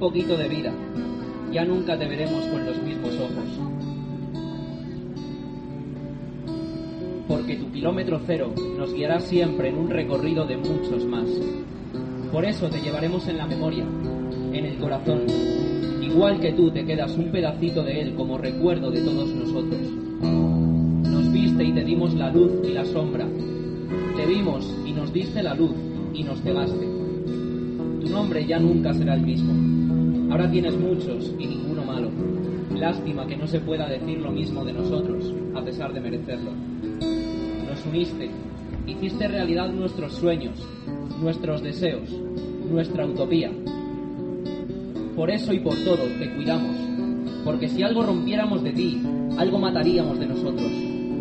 poquito de vida, ya nunca te veremos con los mismos ojos. Porque tu kilómetro cero nos guiará siempre en un recorrido de muchos más. Por eso te llevaremos en la memoria, en el corazón. Igual que tú te quedas un pedacito de él como recuerdo de todos nosotros. Nos viste y te dimos la luz y la sombra. Te vimos y nos diste la luz y nos cegaste. Tu nombre ya nunca será el mismo. Ahora tienes muchos y ninguno malo. Lástima que no se pueda decir lo mismo de nosotros, a pesar de merecerlo. Nos uniste, hiciste realidad nuestros sueños, nuestros deseos, nuestra utopía. Por eso y por todo te cuidamos, porque si algo rompiéramos de ti, algo mataríamos de nosotros.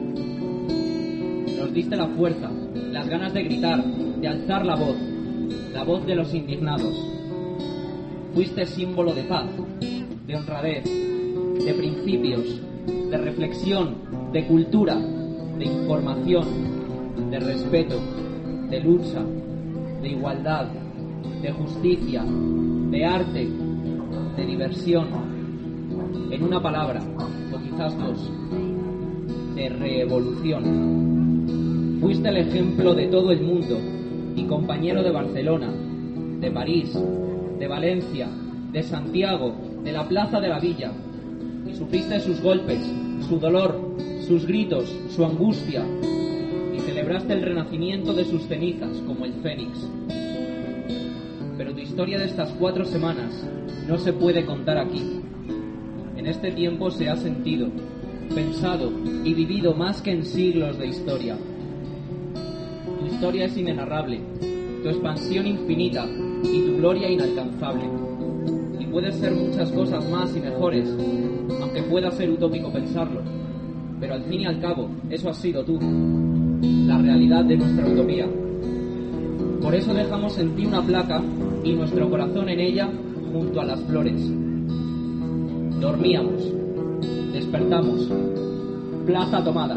Nos diste la fuerza, las ganas de gritar, de alzar la voz de los indignados. Fuiste símbolo de paz, de honradez, de principios, de reflexión, de cultura, de información, de respeto, de lucha, de igualdad, de justicia, de arte, de diversión. En una palabra, o quizás dos, de revolución. Fuiste el ejemplo de todo el mundo y compañero de Barcelona, de París, de Valencia, de Santiago, de la Plaza de la Villa. Y sufriste sus golpes, su dolor, sus gritos, su angustia, y celebraste el renacimiento de sus cenizas como el fénix. Pero tu historia de estas 4 semanas no se puede contar aquí. En este tiempo se ha sentido, pensado y vivido más que en siglos de historia. Tu historia es inenarrable, tu expansión infinita y tu gloria inalcanzable. Y puedes ser muchas cosas más y mejores, aunque pueda ser utópico pensarlo. Pero al fin y al cabo, eso has sido tú, la realidad de nuestra utopía. Por eso dejamos en ti una placa y nuestro corazón en ella junto a las flores. Dormíamos, despertamos, plaza tomada.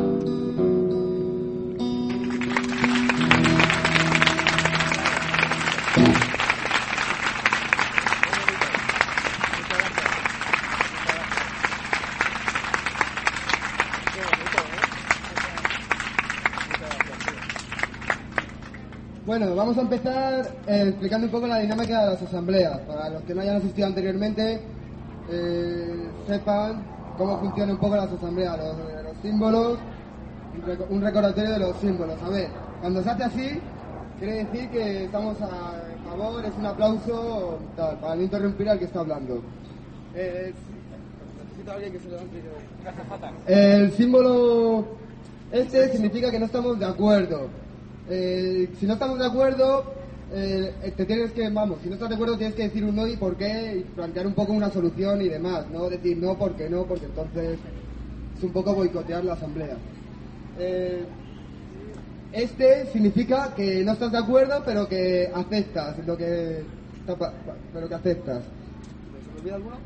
Bueno, vamos a empezar explicando un poco la dinámica de las asambleas. Para los que no hayan asistido anteriormente, sepan cómo funcionan un poco las asambleas, los símbolos, un recordatorio de los símbolos. A ver, cuando se hace así, quiere decir que estamos a favor, es un aplauso tal, para no interrumpir al que está hablando. Necesito a alguien que se levante. El símbolo este significa que no estamos de acuerdo. Si no estamos de acuerdo, te tienes que, si no estás de acuerdo tienes que decir un no y por qué y plantear un poco una solución y demás, no decir no, porque entonces es un poco boicotear la asamblea. Este significa que no estás de acuerdo pero que aceptas pero que aceptas. ¿Se me olvida alguno?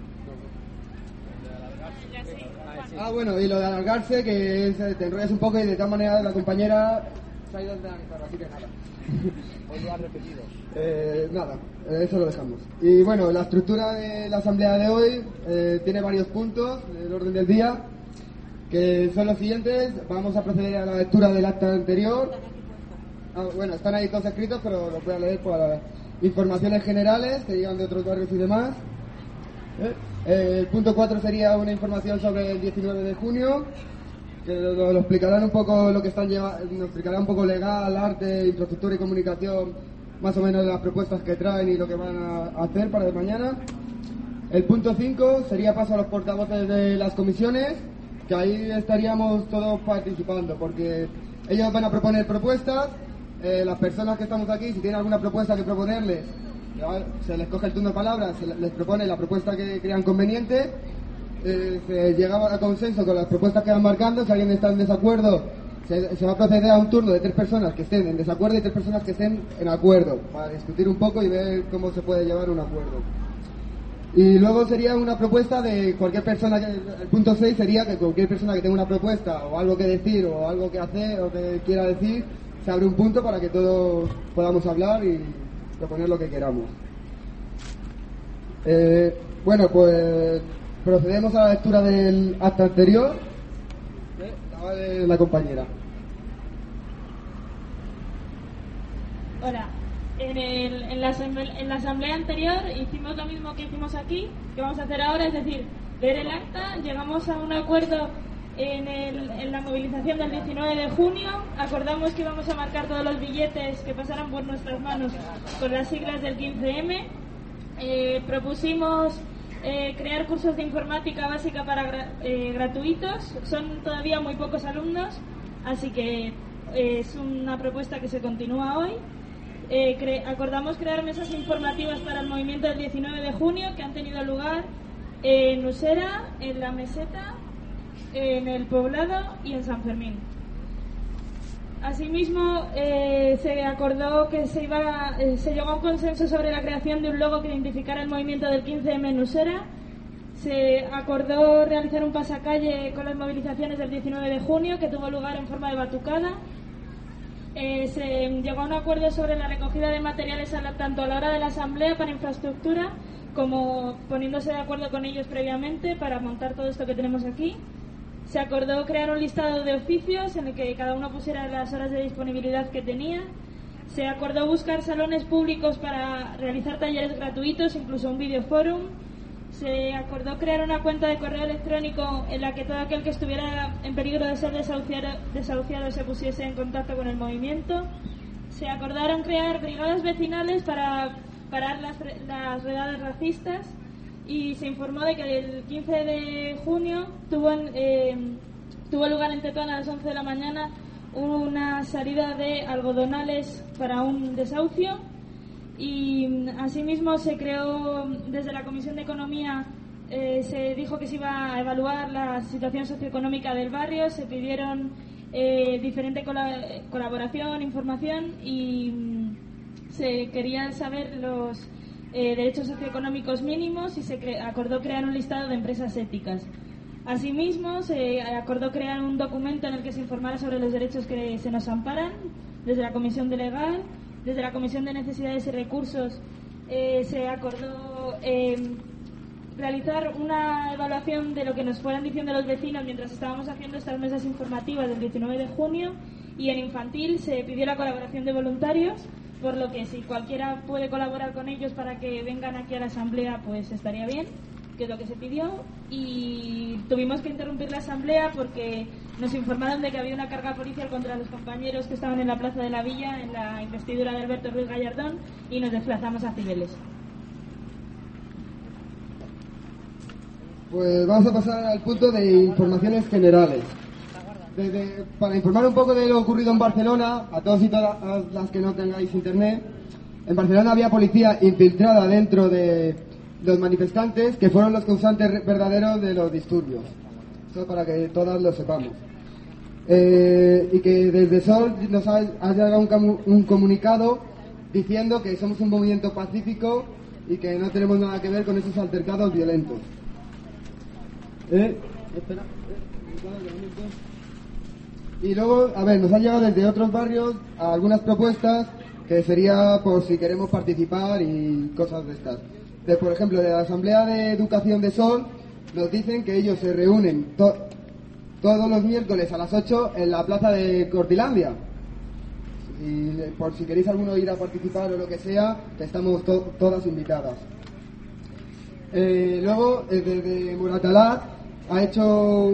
Bueno, y lo de alargarse, que te enrollas un poco y de tal manera la compañera se ha ido de la guitarra, así que nada. Hoy lo has repetido. Nada, eso lo dejamos. Y bueno, la estructura de la asamblea de hoy tiene varios puntos del orden del día, que son los siguientes. Vamos a proceder a la lectura del acta anterior. Bueno, están ahí todos escritos, pero los voy a leer para informaciones generales que llegan de otros barrios y demás. El punto 4 sería una información sobre el 19 de junio, que lo explicarán un poco lo que están llevando, nos explicará un poco legal, arte, infraestructura y comunicación, más o menos las propuestas que traen y lo que van a hacer para mañana. El punto 5 sería paso a los portavoces de las comisiones, que ahí estaríamos todos participando, porque ellos van a proponer propuestas. Las personas que estamos aquí, si tienen alguna propuesta que proponerles, se les coge el turno de palabra, se les propone la propuesta que crean conveniente. Se llegaba a consenso con las propuestas que van marcando. Si alguien está en desacuerdo, se va a proceder a un turno de 3 personas que estén en desacuerdo y 3 personas que estén en acuerdo, para discutir un poco y ver cómo se puede llevar un acuerdo. Y luego sería una propuesta de cualquier persona. El punto 6 sería que cualquier persona que tenga una propuesta o algo que decir o algo que hacer o que quiera decir, se abre un punto para que todos podamos hablar y proponer lo que queramos. Bueno, pues procedemos a la lectura del acta anterior. La de la compañera. Hola. En la asamblea anterior hicimos lo mismo que hicimos aquí, que vamos a hacer ahora, es decir, ver el acta. Llegamos a un acuerdo en la movilización del 19 de junio. Acordamos que íbamos a marcar todos los billetes que pasaran por nuestras manos con las siglas del 15M. Propusimos crear cursos de informática básica para gratuitos. Son todavía muy pocos alumnos, así que es una propuesta que se continúa hoy. Acordamos crear mesas informativas para el movimiento del 19 de junio que han tenido lugar en Usera, en La Meseta, en El Poblado y en San Fermín. Asimismo, se acordó que se llegó a un consenso sobre la creación de un logo que identificara el movimiento del 15M en Usera. Se acordó realizar un pasacalle con las movilizaciones del 19 de junio que tuvo lugar en forma de batucada. Se llegó a un acuerdo sobre la recogida de materiales tanto a la hora de la asamblea para infraestructura como poniéndose de acuerdo con ellos previamente para montar todo esto que tenemos aquí. Se acordó crear un listado de oficios en el que cada uno pusiera las horas de disponibilidad que tenía. Se acordó buscar salones públicos para realizar talleres gratuitos, incluso un videoforum. Se acordó crear una cuenta de correo electrónico en la que todo aquel que estuviera en peligro de ser desahuciado se pusiese en contacto con el movimiento. Se acordaron crear brigadas vecinales para parar las redadas racistas y se informó de que el 15 de junio tuvo lugar en Tetuán a las 11 de la mañana una salida de algodonales para un desahucio. Y asimismo se creó desde la Comisión de Economía, se dijo que se iba a evaluar la situación socioeconómica del barrio, se pidieron diferente colaboración, información y se querían saber los derechos socioeconómicos mínimos y se acordó crear un listado de empresas éticas. Asimismo se acordó crear un documento en el que se informara sobre los derechos que se nos amparan desde la Comisión de Legal. Desde la Comisión de Necesidades y Recursos se acordó realizar una evaluación de lo que nos fueran diciendo los vecinos mientras estábamos haciendo estas mesas informativas del 19 de junio y en infantil se pidió la colaboración de voluntarios, por lo que si cualquiera puede colaborar con ellos para que vengan aquí a la asamblea, pues estaría bien, que es lo que se pidió. Y tuvimos que interrumpir la asamblea porque nos informaron de que había una carga policial contra los compañeros que estaban en la Plaza de la Villa en la investidura de Alberto Ruiz Gallardón y nos desplazamos a Cibeles. Pues vamos a pasar al punto de informaciones generales. Para informar un poco de lo ocurrido en Barcelona, a todos y todas las que no tengáis internet, en Barcelona había policía infiltrada dentro de los manifestantes que fueron los causantes verdaderos de los disturbios. Eso para que todas lo sepamos. Y que desde Sol nos ha llegado un comunicado diciendo que somos un movimiento pacífico y que no tenemos nada que ver con esos altercados violentos. Y luego, a ver, nos han llegado desde otros barrios algunas propuestas que sería por si queremos participar y cosas de estas. Por ejemplo, de la Asamblea de Educación de Sol nos dicen que ellos se reúnen todos los miércoles a las 8 en la plaza de Cortilandia. Y por si queréis alguno ir a participar o lo que sea, que estamos todas invitadas. Luego, desde Moratalaz ha hecho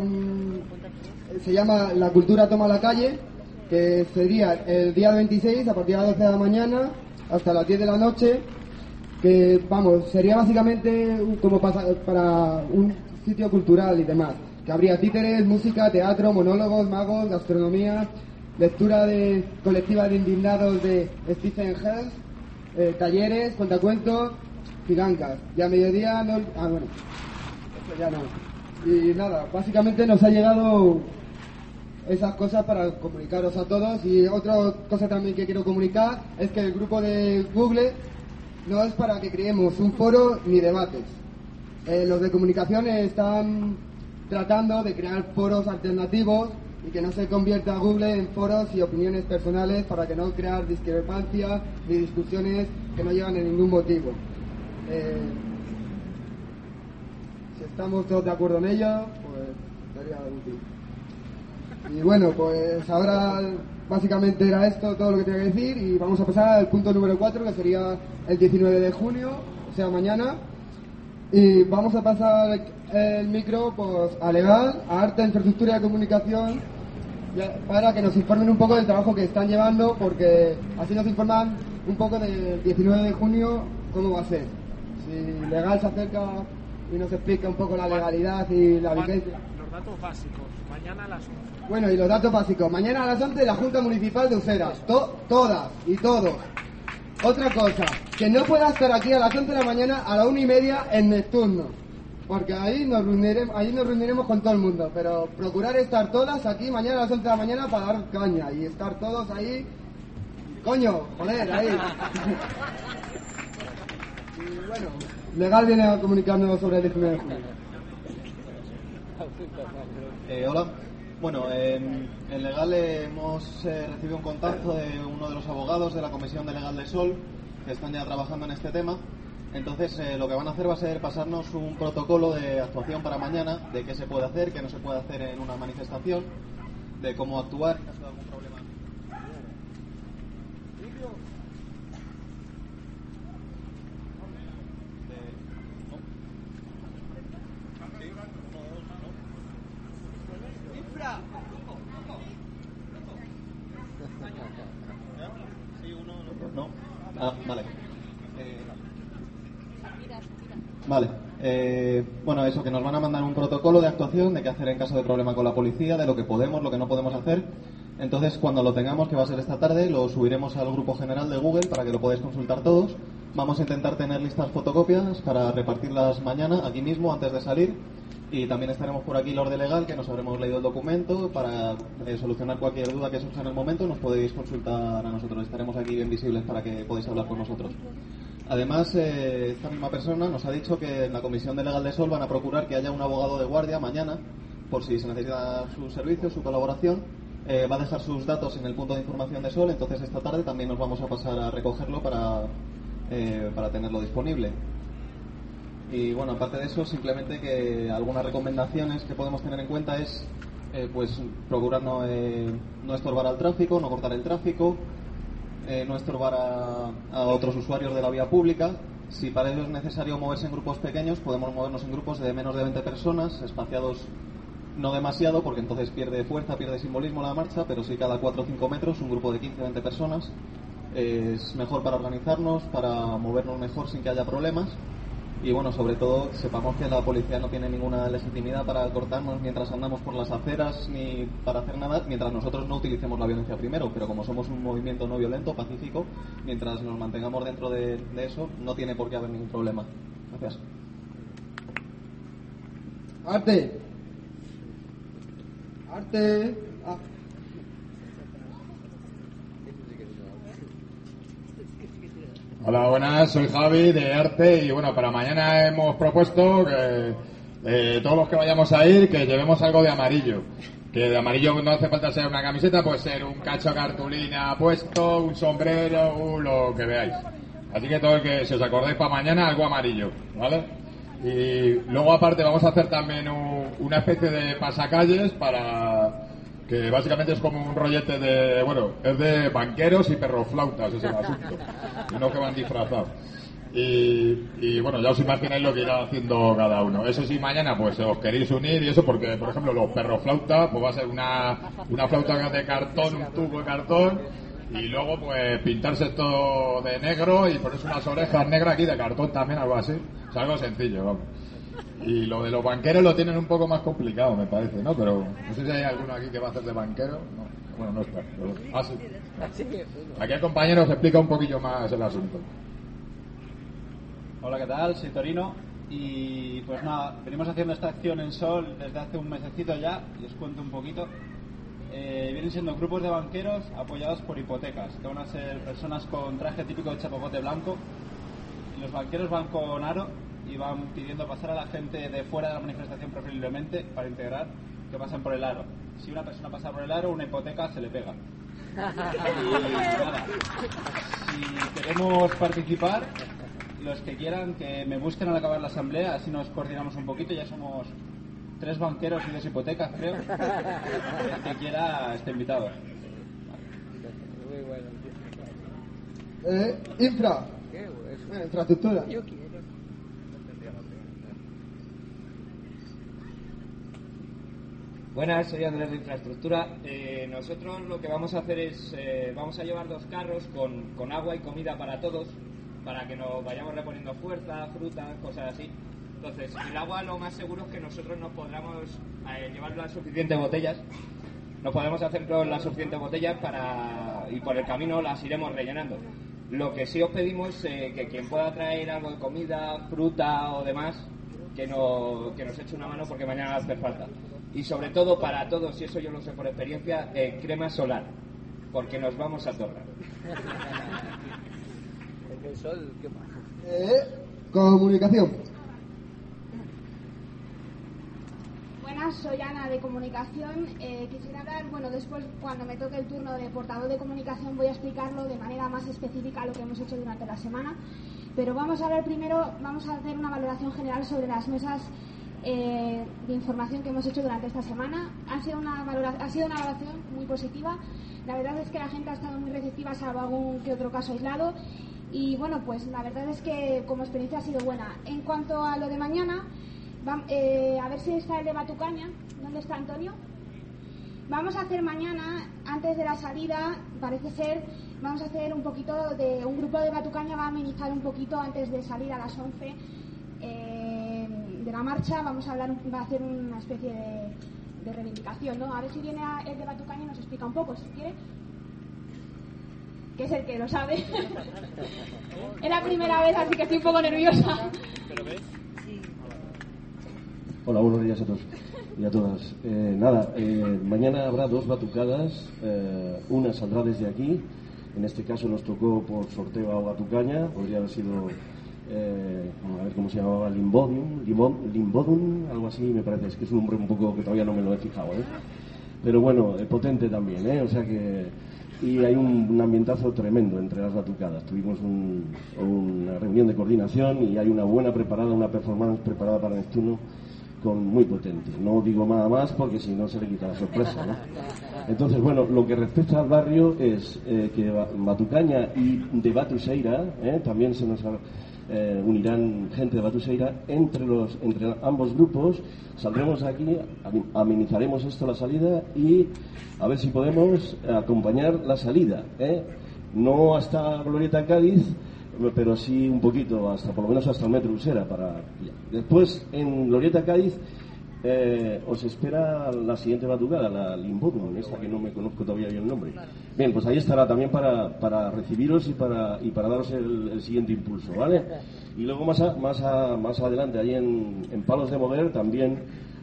se llama La Cultura Toma la Calle, que sería el día 26 a partir de las 12 de la mañana hasta las 10 de la noche, que vamos, sería básicamente como para un sitio cultural y demás, que habría títeres, música, teatro, monólogos, magos, gastronomía, lectura colectiva de indignados de Stephen Hells, talleres, cuentacuentos, gigangas. Y a mediodía no... bueno, eso ya no. Y nada, básicamente nos ha llegado esas cosas para comunicaros a todos. Y otra cosa también que quiero comunicar es que el grupo de Google no es para que creemos un foro ni debates. Los de comunicación están tratando de crear foros alternativos y que no se convierta Google en foros y opiniones personales para que no crear discrepancias ni discusiones que no llevan a ningún motivo. estamos todos de acuerdo en ello, pues sería útil. Y bueno, pues ahora básicamente era esto todo lo que tenía que decir y vamos a pasar al punto número 4, que sería el 19 de junio, o sea, mañana. Y vamos a pasar el micro pues a Legal, a Arte, Infraestructura y Comunicación, para que nos informen un poco del trabajo que están llevando, porque así nos informan un poco del 19 de junio cómo va a ser. Si Legal se acerca y nos explica un poco la legalidad y la vigencia. Los datos básicos, mañana a las 11. Bueno, y los datos básicos. Mañana a las 11 la Junta Municipal de Useras. Todas y todos. Otra cosa, que no pueda estar aquí a las 11 de la mañana a la 1:30 en Neptuno. Porque ahí nos reuniremos con todo el mundo. Pero procurar estar todas aquí mañana a las 11 de la mañana para dar caña. Y estar todos ahí. Coño, joder, ahí. Y bueno, Legal viene a comunicarnos sobre el 19 de junio. Hola. Bueno, en Legal hemos recibido un contacto de uno de los abogados de la Comisión de Legal de Sol, que están ya trabajando en este tema. Entonces, lo que van a hacer va a ser pasarnos un protocolo de actuación para mañana, de qué se puede hacer, qué no se puede hacer en una manifestación, de cómo actuar en caso de algún problema. ¿No? Ah, vale. Vale. Bueno, eso, que nos van a mandar un protocolo de actuación de qué hacer en caso de problema con la policía, de lo que podemos, lo que no podemos hacer. Entonces, cuando lo tengamos, que va a ser esta tarde, lo subiremos al grupo general de Google para que lo podáis consultar todos. Vamos a intentar tener listas fotocopias para repartirlas mañana, aquí mismo, antes de salir. Y también estaremos por aquí los de Legal, que nos habremos leído el documento. Para solucionar cualquier duda que surja en el momento, nos podéis consultar a nosotros. Estaremos aquí bien visibles para que podáis hablar con nosotros. Además, esta misma persona nos ha dicho que en la Comisión de Legal de Sol van a procurar que haya un abogado de guardia mañana, por si se necesita su servicio, su colaboración. Va a dejar sus datos en el punto de información de Sol, entonces esta tarde también nos vamos a pasar a recogerlo para tenerlo disponible. Y bueno, aparte de eso, simplemente que algunas recomendaciones que podemos tener en cuenta es pues procurar no estorbar al tráfico, no cortar el tráfico, no estorbar a otros usuarios de la vía pública. Si para ello es necesario moverse en grupos pequeños, podemos movernos en grupos de menos de 20 personas, espaciados no demasiado, porque entonces pierde fuerza, pierde simbolismo la marcha, pero sí cada 4 o 5 metros, un grupo de 15 o 20 personas. Es mejor para organizarnos, para movernos mejor sin que haya problemas. Y bueno, sobre todo, sepamos que la policía no tiene ninguna legitimidad para cortarnos mientras andamos por las aceras ni para hacer nada, mientras nosotros no utilicemos la violencia primero. Pero como somos un movimiento no violento, pacífico, mientras nos mantengamos dentro de eso, no tiene por qué haber ningún problema. Gracias. Arte. Hola, buenas, soy Javi de Arte y bueno, para mañana hemos propuesto que todos los que vayamos a ir que llevemos algo de amarillo. Que de amarillo no hace falta ser una camiseta, puede ser un cacho de cartulina puesto, un sombrero, lo que veáis. Así que todo el que, si os acordáis para mañana, algo amarillo, ¿vale? Y luego aparte vamos a hacer también una especie de pasacalles para... que básicamente es como un rollete de... bueno, es de banqueros y perroflautas, es el asunto. No que van disfrazados. Y bueno, ya os imagináis lo que irá haciendo cada uno. Eso sí, mañana pues os queréis unir y eso porque, por ejemplo, los perroflautas, pues va a ser una flauta de cartón, un tubo de cartón, y luego pues pintarse esto de negro y ponerse unas orejas negras aquí de cartón también, algo así. O sea, algo sencillo, vamos. Y lo de los banqueros lo tienen un poco más complicado, me parece, ¿no? Pero no sé si hay alguno aquí que va a hacer de banquero. No. Bueno, no está. Pero... sí. Aquí el compañero os explica un poquillo más el asunto. Hola, ¿qué tal? Soy Torino y pues nada, venimos haciendo esta acción en Sol desde hace un mesecito ya y os cuento un poquito. Vienen siendo grupos de banqueros apoyados por hipotecas, que van a ser personas con traje típico de chapapote blanco, y los banqueros van con aro y van pidiendo pasar a la gente de fuera de la manifestación preferiblemente para integrar, que pasen por el aro. Si una persona pasa por el aro, una hipoteca se le pega. Y nada, si queremos participar, los que quieran que me busquen al acabar la asamblea, así nos coordinamos un poquito, ya somos 3 banqueros y 2 hipotecas, creo. El que quiera está invitado. Infraestructura. Buenas, soy Andrés de Infraestructura. Nosotros lo que vamos a hacer es, vamos a llevar 2 carros con agua y comida para todos, para que nos vayamos reponiendo fuerza, fruta, cosas así. Entonces, el agua lo más seguro es que nosotros nos podamos llevar las suficientes botellas. Nos podemos hacer con las suficientes botellas y por el camino las iremos rellenando. Lo que sí os pedimos es que quien pueda traer algo de comida, fruta o demás, que nos eche una mano porque mañana hace falta. Y sobre todo para todos, y eso yo lo sé por experiencia, crema solar, porque nos vamos a torrar. El sol, ¿qué pasa? Comunicación. Buenas, soy Ana de Comunicación. Quisiera hablar, después cuando me toque el turno de portavoz de comunicación voy a explicarlo de manera más específica lo que hemos hecho durante la semana. Pero vamos a ver primero, vamos a hacer una valoración general sobre las mesas de información que hemos hecho durante esta semana. Ha sido una valoración muy positiva. La verdad es que la gente ha estado muy receptiva, salvo algún que otro caso aislado. Y pues la verdad es que como experiencia ha sido buena. En cuanto a lo de mañana, a ver si está el de Batucaña. ¿Dónde está Antonio? Vamos a hacer mañana, antes de la salida, parece ser, vamos a hacer un poquito de... Un grupo de Batucaña va a amenizar un poquito antes de salir a las 11 de la marcha. Va a hacer una especie de reivindicación, ¿no? A ver si viene el de Batucaña y nos explica un poco, si quiere. Que es el que lo sabe. Es la primera vez, así que estoy un poco nerviosa. Hola, buenos días a todos y a todas. Mañana habrá 2 batucadas. Una saldrá desde aquí. En este caso nos tocó por sorteo a Batucaña. Podría haber sido, a ver cómo se llamaba, Limbodum, algo así me parece. Es que es un nombre un poco que todavía no me lo he fijado, Pero bueno, potente también, o sea que... Y hay un ambientazo tremendo entre las batucadas. Tuvimos una reunión de coordinación y hay una buena preparada, una performance preparada para Neptuno muy potente. No digo nada más porque si no se le quita la sorpresa, ¿no? Entonces, lo que respecta al barrio es que Batucaña y de Batuseira, también se nos unirán gente de Batuseira. Entre ambos grupos saldremos aquí, amenizaremos la salida y a ver si podemos acompañar la salida, no hasta Glorieta Cádiz, pero sí un poquito, por lo menos hasta el metro Usera. Después en Glorieta Cádiz os espera la siguiente batucada, la Limbodum, esta que no me conozco todavía bien el nombre. Bien, pues ahí estará también para recibiros y para daros el siguiente impulso, ¿vale? Y luego más adelante, ahí en Palos de Mover también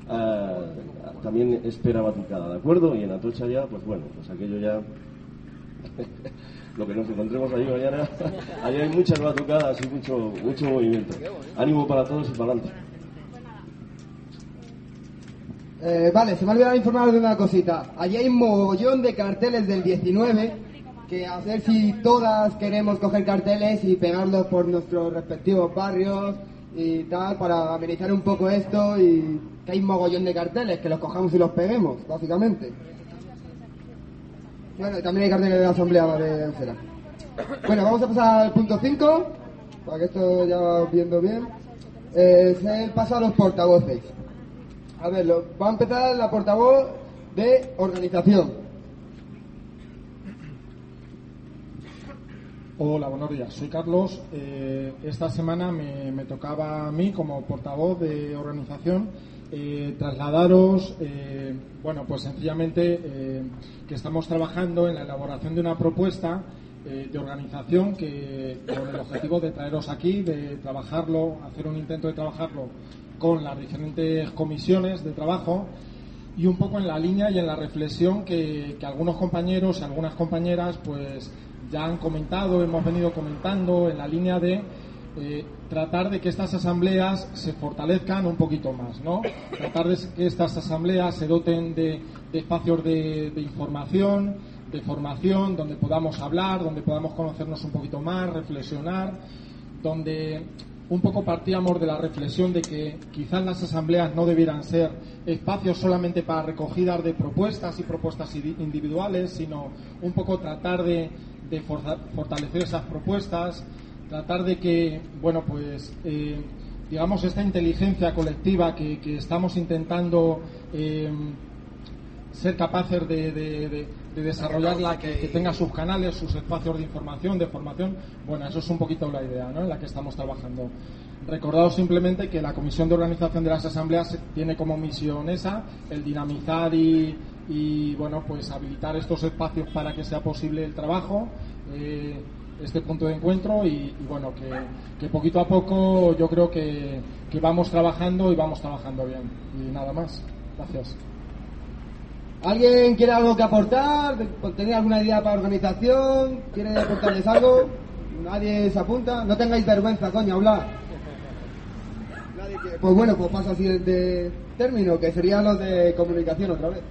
espera batucada, ¿de acuerdo? Y en Atocha ya, pues aquello ya... Lo que nos encontremos allí mañana, allí hay muchas batucadas y mucho movimiento. Ánimo para todos y para adelante. Vale, se me ha olvidado informaros de una cosita. Allí hay un mogollón de carteles del 19, que a ver si todas queremos coger carteles y pegarlos por nuestros respectivos barrios y tal, para amenizar un poco esto, y que hay un mogollón de carteles, que los cojamos y los peguemos, básicamente. Bueno, y también hay carteles de la asamblea de Usera. Bueno, vamos a pasar al punto 5, para que esto ya va viendo bien. Se pasa a los portavoces. A ver, va a empezar la portavoz de organización. Hola, buenos días. Soy Carlos. Esta semana me tocaba a mí como portavoz de organización trasladaros, pues sencillamente que estamos trabajando en la elaboración de una propuesta de organización con el objetivo de traeros aquí, de trabajarlo, hacer un intento de trabajarlo con las diferentes comisiones de trabajo y un poco en la línea y en la reflexión que algunos compañeros y algunas compañeras pues ya han comentado, hemos venido comentando en la línea de tratar de que estas asambleas se fortalezcan un poquito más, ¿no? Tratar de que estas asambleas se doten de espacios de información, de formación, donde podamos hablar, donde podamos conocernos un poquito más, reflexionar donde un poco partíamos de la reflexión de que quizás las asambleas no debieran ser espacios solamente para recogidas de propuestas y propuestas individuales, sino un poco tratar de fortalecer esas propuestas, tratar de que, bueno, pues digamos, esta inteligencia colectiva que estamos intentando ser capaces de desarrollarla, que tenga sus canales, sus espacios de información, de formación. Bueno, eso es un poquito la idea, ¿no?, en la que estamos trabajando. Recordaos simplemente que la Comisión de Organización de las Asambleas tiene como misión esa, el dinamizar y bueno, pues habilitar estos espacios para que sea posible el trabajo, este punto de encuentro y bueno, que poquito a poco yo creo que vamos trabajando y vamos trabajando bien. Y nada más. Gracias. ¿Alguien quiere algo que aportar? ¿Tenéis alguna idea para organización? ¿Quiere aportarles algo? ¿Nadie se apunta? No tengáis vergüenza, coño, hablar. Nadie quiere. Pues bueno, pues paso al siguiente término, que serían los de comunicación otra vez.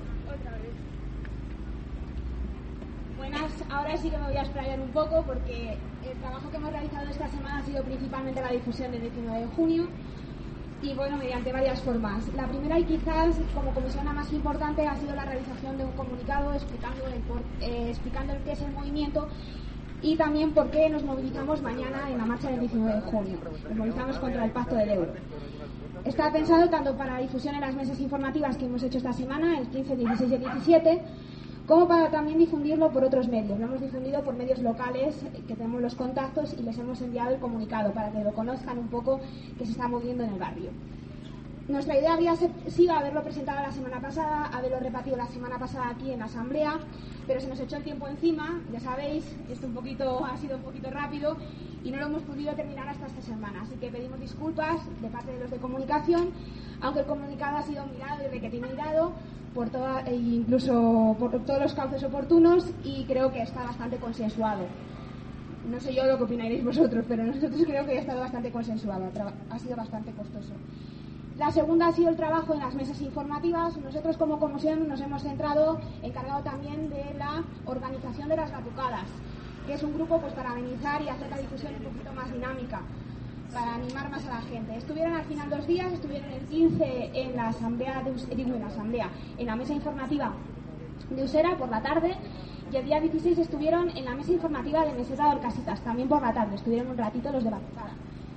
Buenas, ahora sí que me voy a explayar un poco porque el trabajo que hemos realizado esta semana ha sido principalmente la difusión del 19 de junio. Y bueno, mediante varias formas. La primera y quizás como comisión la más importante ha sido la realización de un comunicado explicando el qué es el movimiento y también por qué nos movilizamos mañana en la marcha del 19 de junio. Nos movilizamos contra el Pacto del Euro. Está pensado tanto para difusión en las mesas informativas que hemos hecho esta semana, el 15, 16 y 17, como para también difundirlo por otros medios. Lo hemos difundido por medios locales, que tenemos los contactos, y les hemos enviado el comunicado para que lo conozcan un poco, que se está moviendo en el barrio. Nuestra idea habría sido haberlo presentado la semana pasada, haberlo repartido la semana pasada aquí en la asamblea, pero se nos echó el tiempo encima, ya sabéis, esto ha sido un poquito rápido y no lo hemos podido terminar hasta esta semana, así que pedimos disculpas de parte de los de comunicación, aunque el comunicado ha sido mirado y requetido mirado incluso por todos los cauces oportunos, y creo que está bastante consensuado. No sé yo lo que opinaréis vosotros, pero nosotros creo que ha estado bastante consensuado, ha sido bastante costoso. La segunda ha sido el trabajo en las mesas informativas. Nosotros como comisión nos hemos encargado también de la organización de las batucadas, que es un grupo pues para amenizar y hacer la difusión un poquito más dinámica, para animar más a la gente. Estuvieron al final 2 días, estuvieron el 15 en la en la mesa informativa de Usera por la tarde, y el día 16 estuvieron en la mesa informativa de Meseta de Orcasitas, también por la tarde, estuvieron un ratito los de batucada.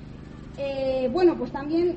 Bueno, pues también,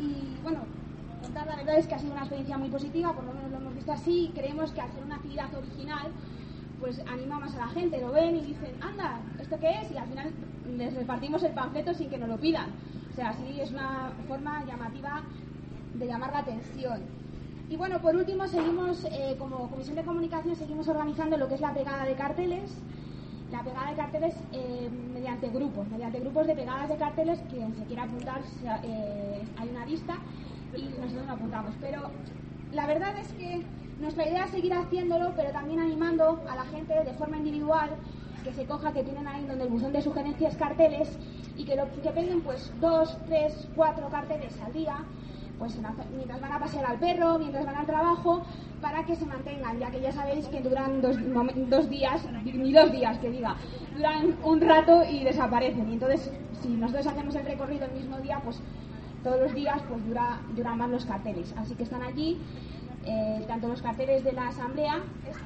contar la verdad es que ha sido una experiencia muy positiva, por lo menos lo hemos visto así, y creemos que al ser una actividad original, pues anima más a la gente, lo ven y dicen, anda, ¿esto qué es? Y al final les repartimos el panfleto sin que nos lo pidan. O sea, así es una forma llamativa de llamar la atención. Y bueno, por último, seguimos, como Comisión de Comunicación, seguimos organizando lo que es la pegada de carteles. La pegada de carteles mediante grupos de pegadas de carteles. Quien se quiera apuntar, hay una lista y nosotros nos apuntamos. Pero la verdad es que nuestra idea es seguir haciéndolo, pero también animando a la gente de forma individual que se coja, que tienen ahí donde el buzón de sugerencias carteles, y que peguen pues 2, 3, 4 carteles al día, pues mientras van a pasear al perro, mientras van al trabajo, para que se mantengan, ya que ya sabéis que duran 2 días, ni 2 días que diga, duran un rato y desaparecen. Y entonces, si nosotros hacemos el recorrido el mismo día, pues todos los días pues duran más los carteles. Así que están allí, tanto los carteles de la asamblea, estos,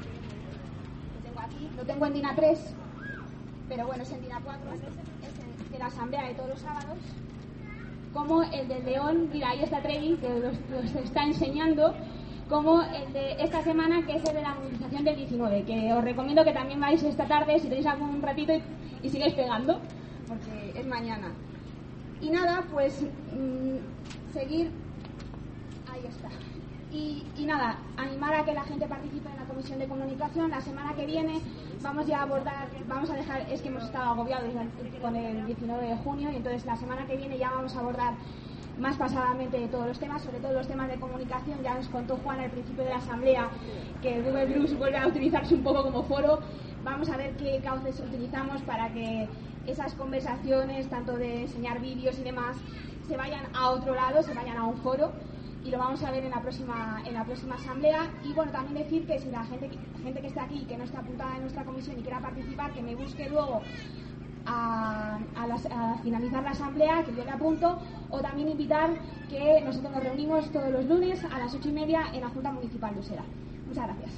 que tengo aquí, lo tengo en DIN A3, pero bueno, es en DIN A4, es de la asamblea de todos los sábados, como el del León, mira, ahí está Trevi, que los está enseñando, como el de esta semana, que es el de la movilización del 19, que os recomiendo que también vais esta tarde, si tenéis algún ratito, y sigáis pegando, porque es mañana. Y nada, pues seguir, ahí está. Y nada, animar a que la gente participe en la Comisión de Comunicación. La semana que viene vamos a dejar, es que hemos estado agobiados con el 19 de junio, y entonces la semana que viene ya vamos a abordar más pasadamente de todos los temas, sobre todo los temas de comunicación. Ya nos contó Juan al principio de la asamblea que Google Plus vuelve a utilizarse un poco como foro. Vamos a ver qué cauces utilizamos para que esas conversaciones, tanto de enseñar vídeos y demás, se vayan a otro lado, se vayan a un foro, y lo vamos a ver en la próxima asamblea. Y bueno, también decir que si la gente que está aquí, que no está apuntada en nuestra comisión y quiera participar, que me busque luego a finalizar la asamblea, que yo le apunto, o también invitar que nosotros nos reunimos todos los lunes a las 8:30 en la Junta Municipal de Usera. Muchas gracias.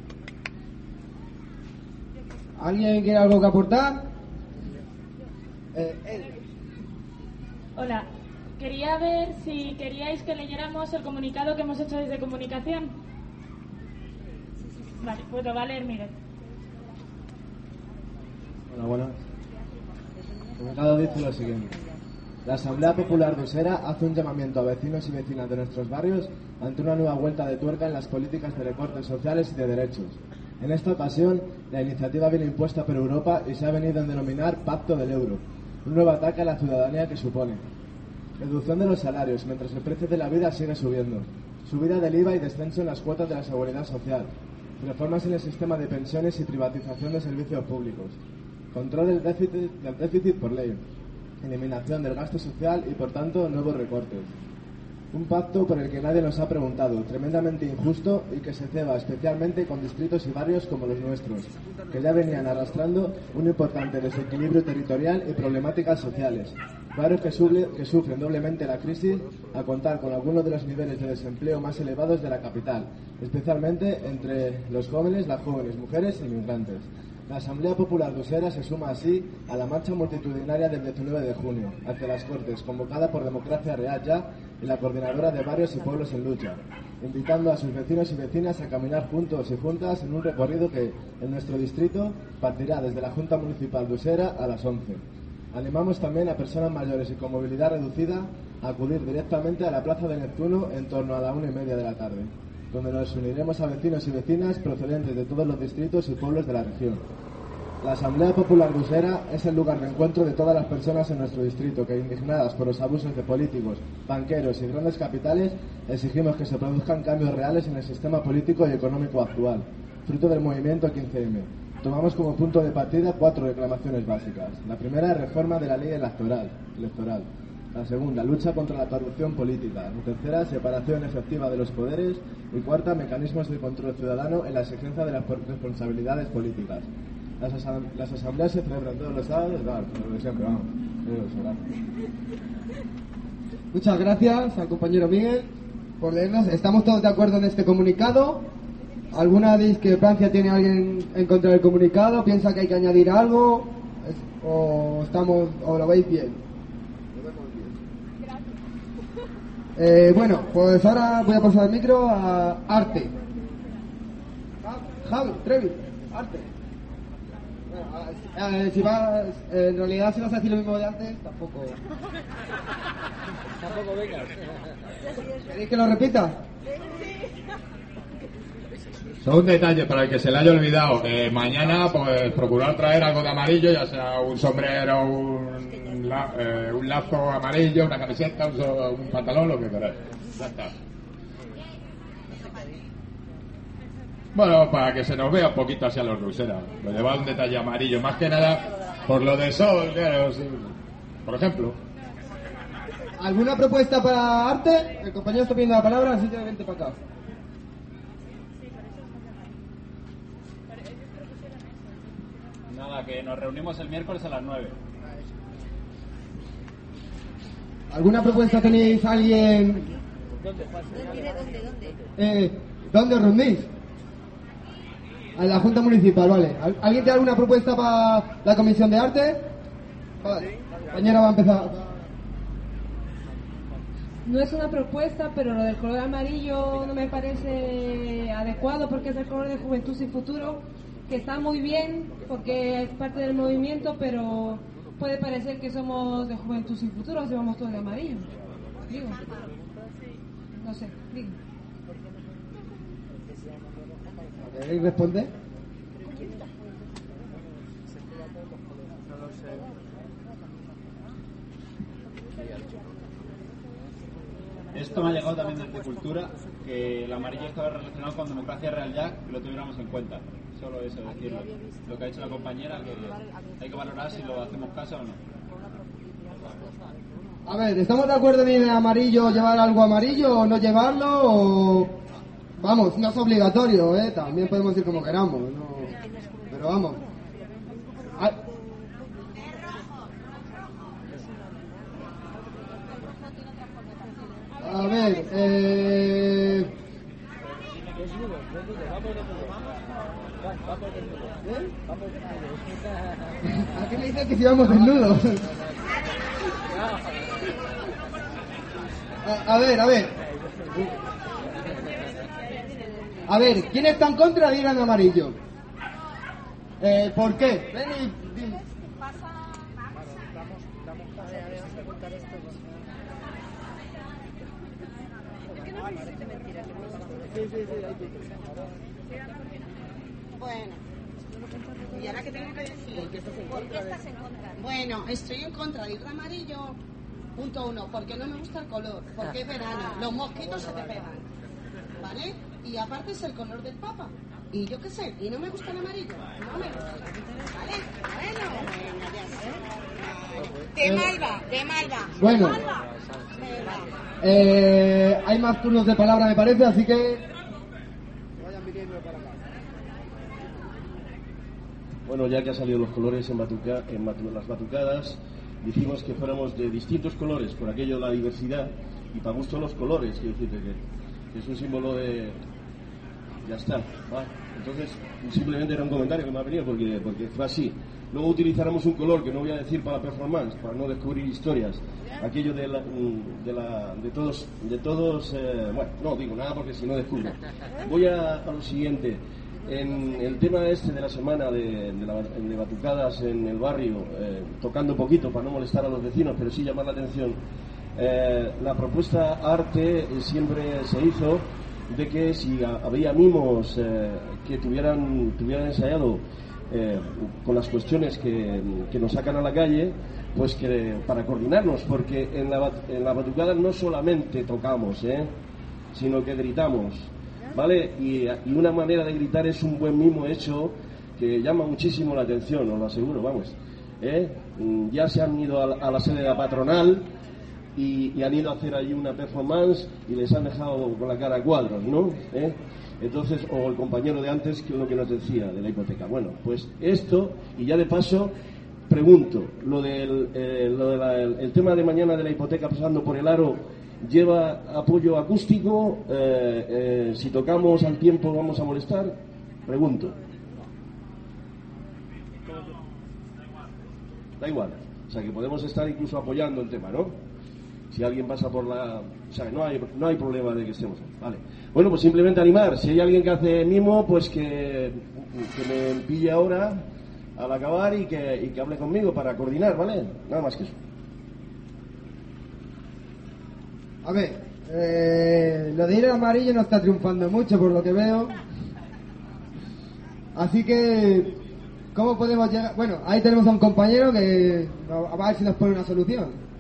¿Alguien quiere algo que aportar? Hola, quería ver si queríais que leyéramos el comunicado que hemos hecho desde Comunicación. Vale, pues lo va a leer Miguel. Hola, buenas. El comunicado dice lo siguiente. La Asamblea Popular de Usera hace un llamamiento a vecinos y vecinas de nuestros barrios ante una nueva vuelta de tuerca en las políticas de recortes sociales y de derechos. En esta ocasión, la iniciativa viene impuesta por Europa y se ha venido a denominar Pacto del Euro, un nuevo ataque a la ciudadanía que supone reducción de los salarios mientras el precio de la vida sigue subiendo, subida del IVA y descenso en las cuotas de la seguridad social, reformas en el sistema de pensiones y privatización de servicios públicos, control del déficit por ley, eliminación del gasto social y, por tanto, nuevos recortes. Un pacto por el que nadie nos ha preguntado, tremendamente injusto y que se ceba especialmente con distritos y barrios como los nuestros, que ya venían arrastrando un importante desequilibrio territorial y problemáticas sociales. Barrios que sufren doblemente la crisis a contar con algunos de los niveles de desempleo más elevados de la capital, especialmente entre los jóvenes, las jóvenes mujeres e inmigrantes. La Asamblea Popular de Usera se suma así a la marcha multitudinaria del 19 de junio hacia las Cortes, convocada por Democracia Real Ya y la Coordinadora de Barrios y Pueblos en Lucha, invitando a sus vecinos y vecinas a caminar juntos y juntas en un recorrido que, en nuestro distrito, partirá desde la Junta Municipal de Usera a las 11. Animamos también a personas mayores y con movilidad reducida a acudir directamente a la Plaza de Neptuno en torno a la 1:30 de la tarde, donde nos uniremos a vecinos y vecinas procedentes de todos los distritos y pueblos de la región. La Asamblea Popular de Usera es el lugar de encuentro de todas las personas en nuestro distrito que, indignadas por los abusos de políticos, banqueros y grandes capitales, exigimos que se produzcan cambios reales en el sistema político y económico actual, fruto del movimiento 15M. Tomamos como punto de partida 4 reclamaciones básicas. La primera, reforma de la ley electoral. La segunda, lucha contra la corrupción política. La tercera, separación efectiva de los poderes. Y cuarta, mecanismos de control ciudadano en la exigencia de las responsabilidades políticas. Las asambleas se celebran todos los sábados, lo de siempre, vamos. Muchas gracias al compañero Miguel por leernos. ¿Estamos todos de acuerdo en este comunicado? ¿Alguna discrepancia tiene alguien en contra del comunicado? ¿Piensa que hay que añadir algo? ¿O lo veis bien? Bueno, pues ahora voy a pasar el micro a Arte. Javi, Trevi, Arte. En realidad, si vas a decir lo mismo de antes, tampoco vengas. ¿Queréis que lo repita? Solo un detalle para el que se le haya olvidado. Mañana, pues, procurar traer algo de amarillo, ya sea un sombrero, un lazo amarillo, una camiseta, un pantalón, lo que queráis. Ya está. Bueno, para que se nos vea un poquito hacia los Usera. Lo lleva un detalle amarillo, más que nada por lo del sol, claro, sí. Por ejemplo. ¿Alguna propuesta para Arte? El compañero está pidiendo la palabra, así que vente para acá. Nada, que nos reunimos el miércoles a las 9. ¿Alguna propuesta tenéis alguien? ¿Dónde os reunís? A la Junta Municipal, vale. ¿Alguien tiene alguna propuesta para la Comisión de Arte? Vale. Compañera va a empezar. No es una propuesta, pero lo del color amarillo no me parece adecuado porque es el color de Juventud Sin Futuro, que está muy bien porque es parte del movimiento, pero puede parecer que somos de Juventud Sin Futuro si vamos todos de amarillo. Digo. No sé, digo. ¿Queréis responder? No lo sé. Esto me ha llegado también desde Cultura, que el amarillo estaba relacionado con Democracia Real Ya, que lo tuviéramos en cuenta. Solo eso, decirlo. Lo que ha dicho la compañera, que hay que valorar si lo hacemos caso o no. A ver, ¿estamos de acuerdo en ir de amarillo, llevar algo amarillo o no llevarlo? O... Vamos, no es obligatorio, también podemos ir como queramos, ¿no? Pero vamos. ver, ¿a qué me dicen que si vamos desnudos? A ver. A ver, ¿quién está en contra? Digan amarillo. ¿Por qué? Ven y dime. Bueno, ¿y ahora qué tengo que decir? ¿Por qué estás en contra? Bueno, estoy en contra de ir de amarillo. Punto 1, porque no me gusta el color, porque es verano, los mosquitos se te pegan, ¿vale? Y aparte es el color del Papa. Y yo qué sé, y no me gusta el amarillo, no me gusta, ¿vale? Bueno, de Malva. Bueno, hay más turnos de palabra, me parece, así que vayan viniendo para acá. Bueno, ya que han salido los colores en las batucadas, dijimos que fuéramos de distintos colores, por aquello de la diversidad, y para gusto los colores, quiero decirte que es un símbolo de... Ya está, ¿va? Entonces, simplemente era un comentario que me ha venido porque fue así. Luego utilizáramos un color que no voy a decir para la performance, para no descubrir historias, aquello de todos, bueno, no digo nada porque si no descubro. Voy a lo siguiente. En el tema este de la semana de batucadas en el barrio, tocando poquito para no molestar a los vecinos, pero sí llamar la atención, la propuesta arte siempre se hizo de que si había mimos que tuvieran ensayado con las cuestiones que nos sacan a la calle, pues que para coordinarnos, porque en la batucada no solamente tocamos, sino que gritamos, ¿vale? Y una manera de gritar es un buen mimo hecho que llama muchísimo la atención, os lo aseguro, vamos. Ya se han ido a la sede de la patronal y han ido a hacer allí una performance y les han dejado con la cara a cuadros, ¿no? Entonces, o el compañero de antes, que es lo que nos decía de la hipoteca. Bueno, pues esto, y ya de paso pregunto, el tema de mañana de la hipoteca pasando por el aro, ¿lleva apoyo acústico? Si tocamos al tiempo, ¿vamos a molestar? Pregunto. Da igual. O sea, que podemos estar incluso apoyando el tema, ¿no? Si alguien pasa por la... O sea, no hay problema de que estemos... Vale. Bueno, pues simplemente animar. Si hay alguien que hace mimo, pues que me pille ahora al acabar y que hable conmigo para coordinar, ¿vale? Nada más que eso. A ver, lo de ir al amarillo no está triunfando mucho por lo que veo. Así que, ¿cómo podemos llegar? Bueno, ahí tenemos a un compañero que a ver si nos pone una solución.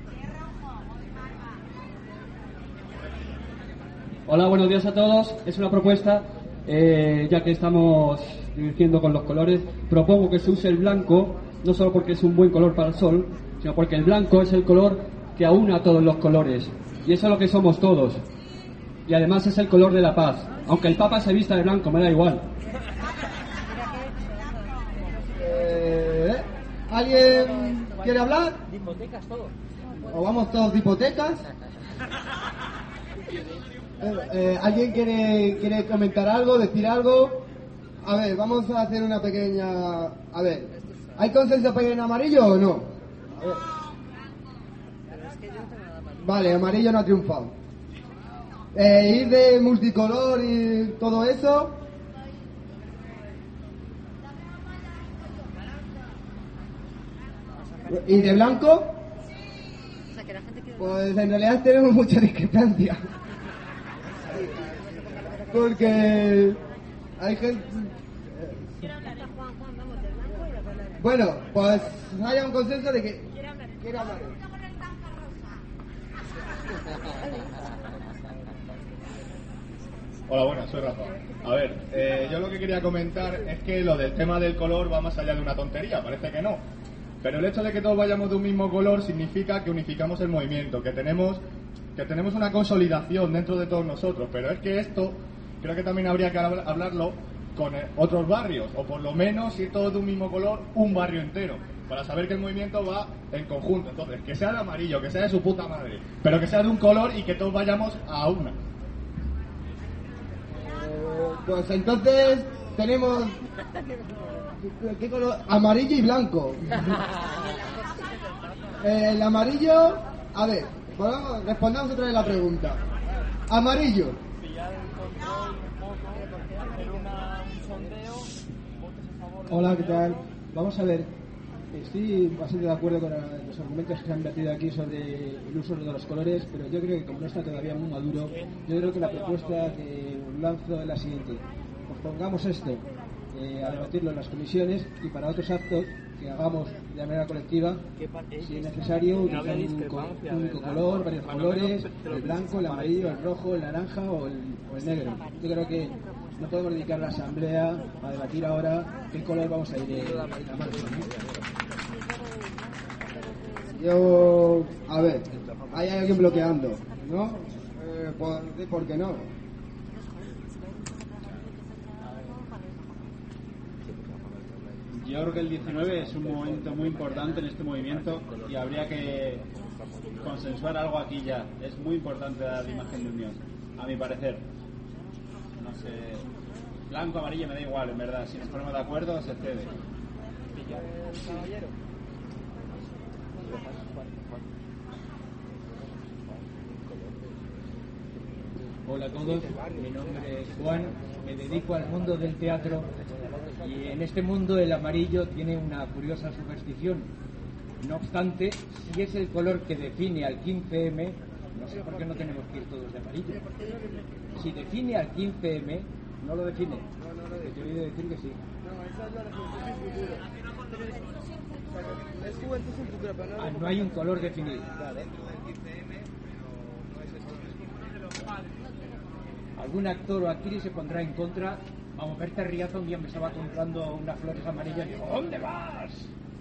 Hola, buenos días a todos. Es una propuesta, ya que estamos divirtiendo con los colores. Propongo que se use el blanco, no solo porque es un buen color para el sol, sino porque el blanco es el color que aúna todos los colores. Y eso es lo que somos todos. Y además es el color de la paz. Aunque el Papa se vista de blanco, me da igual. ¿Alguien quiere hablar? De hipotecas todos. ¿O vamos todos de hipotecas? ¿Alguien quiere comentar algo, decir algo? A ver, vamos a hacer una pequeña... A ver, ¿hay consenso para ir en amarillo o no? A ver. Vale, amarillo no ha triunfado. Ir de multicolor y todo eso. ¿Y de blanco? Pues en realidad tenemos mucha discrepancia. Porque hay gente... Bueno, pues haya un consenso de que quiere hablar. Hola, buenas, soy Rafa. A ver, yo lo que quería comentar es que lo del tema del color va más allá de una tontería, parece que no. Pero el hecho de que todos vayamos de un mismo color significa que unificamos el movimiento, que tenemos una consolidación dentro de todos nosotros. Pero es que esto creo que también habría que hablarlo con otros barrios, o por lo menos, si todos de un mismo color, un barrio entero. para saber que el movimiento va en conjunto. Entonces, que sea de amarillo, que sea de su puta madre, pero que sea de un color y que todos vayamos a una. Pues entonces tenemos... ¿Qué color? Amarillo y blanco. El amarillo... A ver, respondamos otra vez la pregunta. Amarillo. Hola, ¿qué tal? Vamos a ver, estoy bastante de acuerdo con los argumentos que se han vertido aquí sobre el uso de los colores, pero yo creo que como no está todavía muy maduro, yo creo que la propuesta que lanzo es la siguiente. Pues pongamos esto a debatirlo en las comisiones y para otros actos que hagamos de manera colectiva, si es necesario, utilizar un único color, varios colores, el blanco, el amarillo, el rojo, el naranja o el negro. Yo creo que no podemos dedicar la asamblea a debatir ahora qué color vamos a ir en la marcha. Yo... A ver, hay alguien bloqueando, ¿no? ¿Por qué no? Yo creo que el 19 es un momento muy importante en este movimiento y habría que consensuar algo aquí ya. Es muy importante la imagen de unión, a mi parecer. No sé, blanco, amarillo me da igual, en verdad. Si nos ponemos de acuerdo, se cede. Hola a todos, mi nombre es Juan, me dedico al mundo del teatro y en este mundo el amarillo tiene una curiosa superstición. No obstante, si es el color que define al 15M, no sé por qué no tenemos que ir todos de amarillo. Si define al 15M, no lo define. Te he oído decir que sí. Es juventud sin futuro, pero no... No hay un color definido. Algún actor o actriz se pondrá en contra. Vamos, Berta Riaza un día me estaba comprando unas flores amarillas y digo, ¿dónde vas?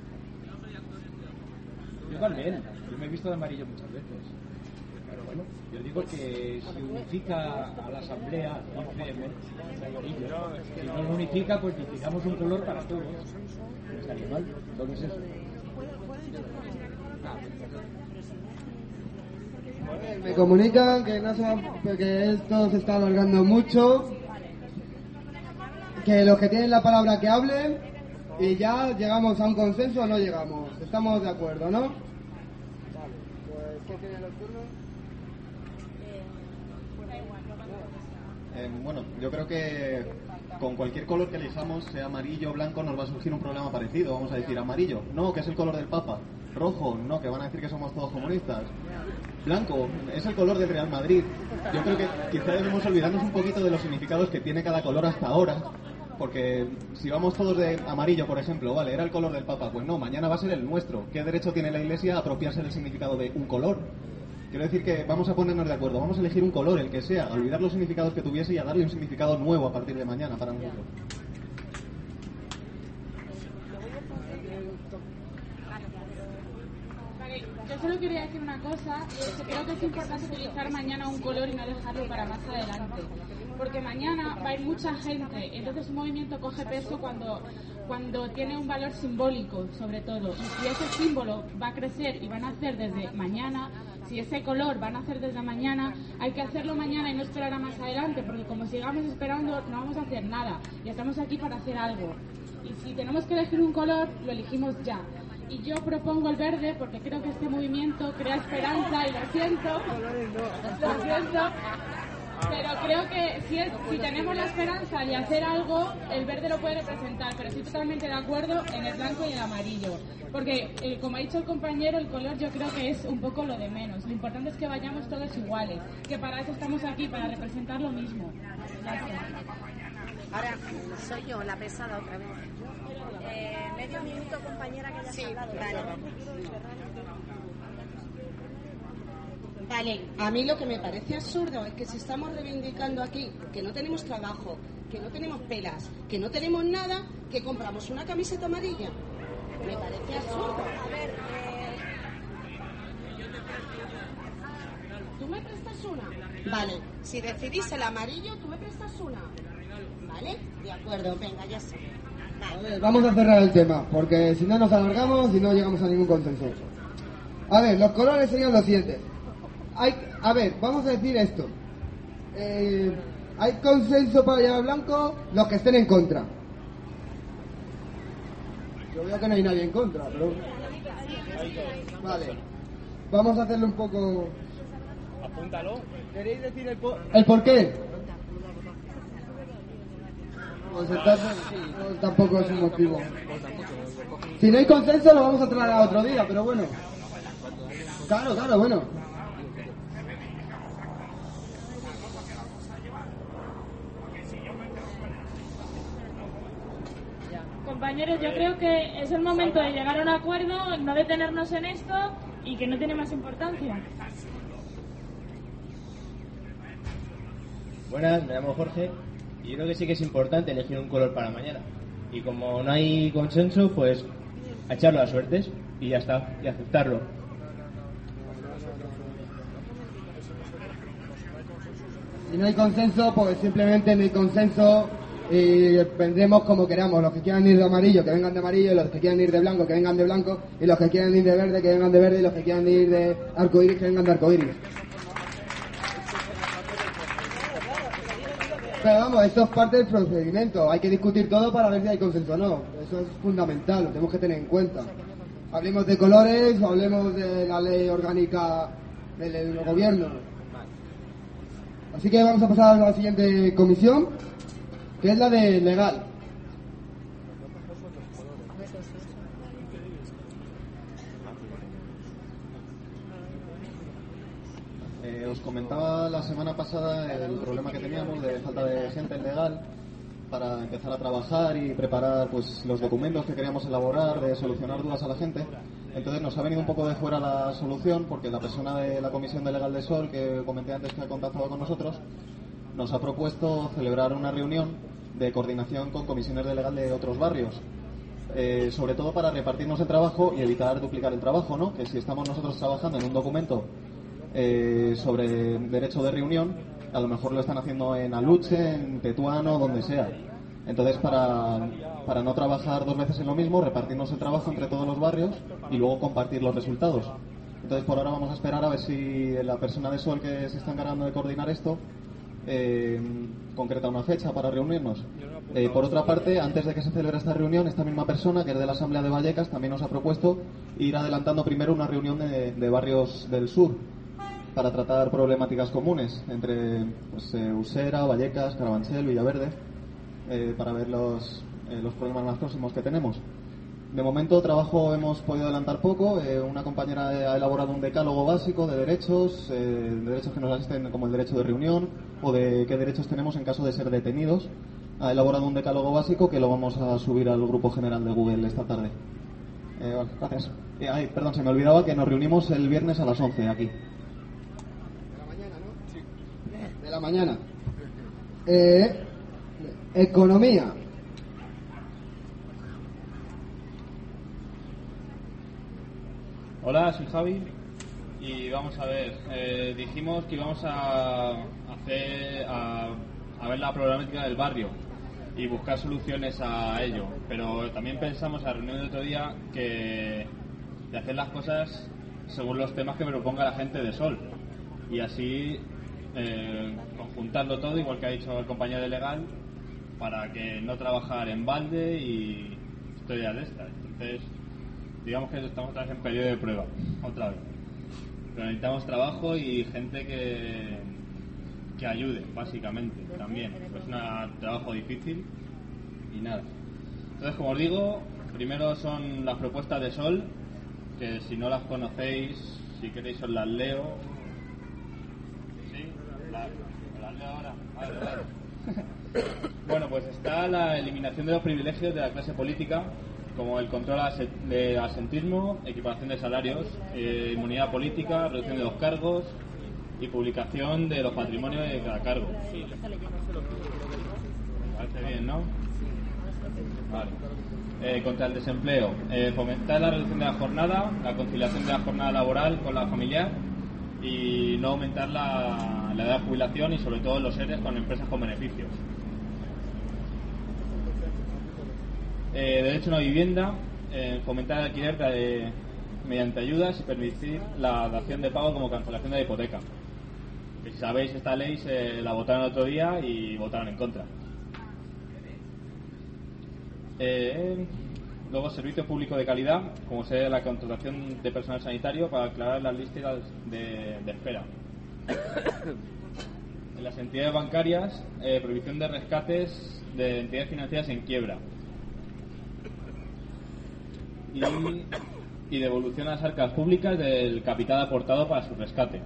Yo también, yo me he visto de amarillo muchas veces. Pero bueno, yo digo que si unifica a la asamblea 15M, amarillo. Si no lo unifica, pues necesitamos un color para todos. No estaría mal, entonces eso. Me comunican que que esto se está alargando mucho, que los que tienen la palabra que hablen y ya llegamos a un consenso o no llegamos. Estamos de acuerdo, ¿no? Vale, pues ¿qué tienen los turnos? Bueno, yo creo que con cualquier color que elijamos, sea amarillo o blanco, nos va a surgir un problema parecido. Vamos a decir amarillo, no, que es el color del Papa. Rojo, no, que van a decir que somos todos comunistas. Blanco, es el color del Real Madrid. Yo creo que quizá debemos olvidarnos un poquito de los significados que tiene cada color hasta ahora, porque si vamos todos de amarillo, por ejemplo, vale, era el color del Papa, pues no, mañana va a ser el nuestro. ¿Qué derecho tiene la Iglesia a apropiarse del significado de un color? Quiero decir que vamos a ponernos de acuerdo, vamos a elegir un color, el que sea, a olvidar los significados que tuviese y a darle un significado nuevo a partir de mañana para nosotros. Yo solo quería decir una cosa, y es que creo que es importante utilizar mañana un color y no dejarlo para más adelante. Porque mañana va a ir mucha gente, entonces un movimiento coge peso cuando tiene un valor simbólico, sobre todo. Y si ese símbolo va a crecer y van a hacer desde mañana, si ese color van a hacer desde mañana, hay que hacerlo mañana y no esperar a más adelante, porque como sigamos esperando no vamos a hacer nada. Y estamos aquí para hacer algo. Y si tenemos que elegir un color, lo elegimos ya. Y yo propongo el verde porque creo que este movimiento crea esperanza y lo siento, pero creo que si tenemos la esperanza de hacer algo, el verde lo puede representar, pero estoy totalmente de acuerdo en el blanco y el amarillo, porque como ha dicho el compañero, el color yo creo que es un poco lo de menos, lo importante es que vayamos todos iguales, que para eso estamos aquí, para representar lo mismo. Gracias. Ahora soy yo, la pesada otra vez. Medio minuto, compañera, que ya sí, hablado. Vale, a mí lo que me parece absurdo es que si estamos reivindicando aquí que no tenemos trabajo, que no tenemos pelas, que no tenemos nada, que compramos una camiseta amarilla. Me parece absurdo. A ver, ¿tú me prestas una? Vale, si decidís el amarillo, tú me prestas una. ¿Vale? De acuerdo, venga, ya sé. Vamos a cerrar el tema, porque si no nos alargamos y no llegamos a ningún consenso. A ver, los colores serían los siguientes. Vamos a decir esto. Hay consenso para llevar blanco los que estén en contra. Yo veo que no hay nadie en contra, pero... Vale. Vamos a hacerlo un poco... Apúntalo. ¿Queréis decir el por qué? Pues tampoco es un motivo. Si no hay consenso lo vamos a trasladar a otro día, pero bueno. Claro, bueno. Compañeros, yo creo que es el momento de llegar a un acuerdo, no detenernos en esto y que no tiene más importancia. Buenas, me llamo Jorge y yo creo que sí que es importante elegir un color para mañana. Y como no hay consenso, pues a echarlo a suertes y ya está, y aceptarlo. Si no hay consenso, pues simplemente no hay consenso y vendremos como queramos. Los que quieran ir de amarillo, que vengan de amarillo, los que quieran ir de blanco, que vengan de blanco, y los que quieran ir de verde, que vengan de verde, y los que quieran ir de arcoíris, que vengan de arcoíris. Pero vamos, esto es parte del procedimiento. Hay que discutir todo para ver si hay consenso o no. Eso es fundamental, lo tenemos que tener en cuenta. Hablemos de colores, hablemos de la ley orgánica del gobierno. Así que vamos a pasar a la siguiente comisión, que es la de legal. Os comentaba la semana pasada el problema que teníamos de falta de gente en legal para empezar a trabajar y preparar pues los documentos que queríamos elaborar, de solucionar dudas a la gente. Entonces nos ha venido un poco de fuera la solución, porque la persona de la Comisión de Legal de Sol, que comenté antes que ha contactado con nosotros, nos ha propuesto celebrar una reunión de coordinación con comisiones de legal de otros barrios, sobre todo para repartirnos el trabajo y evitar duplicar el trabajo, ¿no? Que si estamos nosotros trabajando en un documento sobre derecho de reunión, a lo mejor lo están haciendo en Aluche, en Tetuán, donde sea. Entonces, para no trabajar dos veces en lo mismo, repartirnos el trabajo entre todos los barrios y luego compartir los resultados. Entonces, por ahora vamos a esperar a ver si la persona de Sol que se está encargando de coordinar esto concreta una fecha para reunirnos. Por otra parte, antes de que se celebre esta reunión, esta misma persona, que es de la Asamblea de Vallecas, también nos ha propuesto ir adelantando primero una reunión de barrios del sur para tratar problemáticas comunes entre Usera, Vallecas, Carabanchel, Villaverde, para ver los problemas más próximos que tenemos. De momento, trabajo hemos podido adelantar poco. Una compañera ha elaborado un decálogo básico de derechos que nos asisten, como el derecho de reunión o de qué derechos tenemos en caso de ser detenidos. Ha elaborado un decálogo básico que lo vamos a subir al grupo general de Google esta tarde. Vale, gracias. Perdón, se me olvidaba que nos reunimos el viernes a las 11 aquí. De la mañana. Economía. Hola, soy Javi y vamos a ver, dijimos que íbamos a ver la problemática del barrio y buscar soluciones a ello, pero también pensamos a la reunión del otro día de hacer las cosas según los temas que me proponga la gente de Sol y así conjuntarlo todo, igual que ha dicho el compañero de legal, para que no trabajar en balde y historias de estas. Entonces, digamos que estamos otra vez en periodo de prueba, otra vez. Pero necesitamos trabajo y gente que ayude, básicamente, también. Es un trabajo difícil y nada. Entonces, como os digo, primero son las propuestas de Sol, que si no las conocéis, si queréis os las leo. ¿Sí? ¿Las leo ahora? Vale. Bueno, pues está la eliminación de los privilegios de la clase política, como el control de asentismo, equiparación de salarios, inmunidad política, reducción de los cargos y publicación de los patrimonios de cada cargo. Parece bien, ¿no? Vale. Contra el desempleo, fomentar la reducción de la jornada, la conciliación de la jornada laboral con la familiar y no aumentar la edad de jubilación y sobre todo los ERES con empresas con beneficios. Derecho a una vivienda, fomentar el alquiler mediante ayudas y permitir la dación de pago como cancelación de la hipoteca. Que si sabéis, esta ley se la votaron el otro día y votaron en contra. Luego, servicio público de calidad, como sea la contratación de personal sanitario para aclarar las listas de espera. En las entidades bancarias, prohibición de rescates de entidades financieras en quiebra. Y devolución a las arcas públicas del capital aportado para su rescate.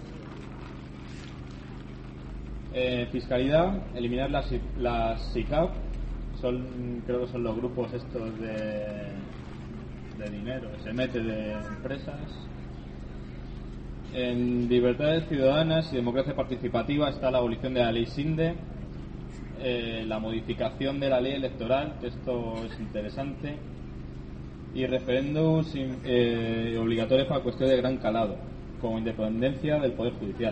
Fiscalidad, eliminar las SICAP, creo que son los grupos estos de dinero que se mete de empresas. En libertades ciudadanas y democracia participativa está la abolición de la ley SINDE, la modificación de la ley electoral, que esto es interesante, y referéndums obligatorios para cuestiones de gran calado, como independencia del Poder Judicial.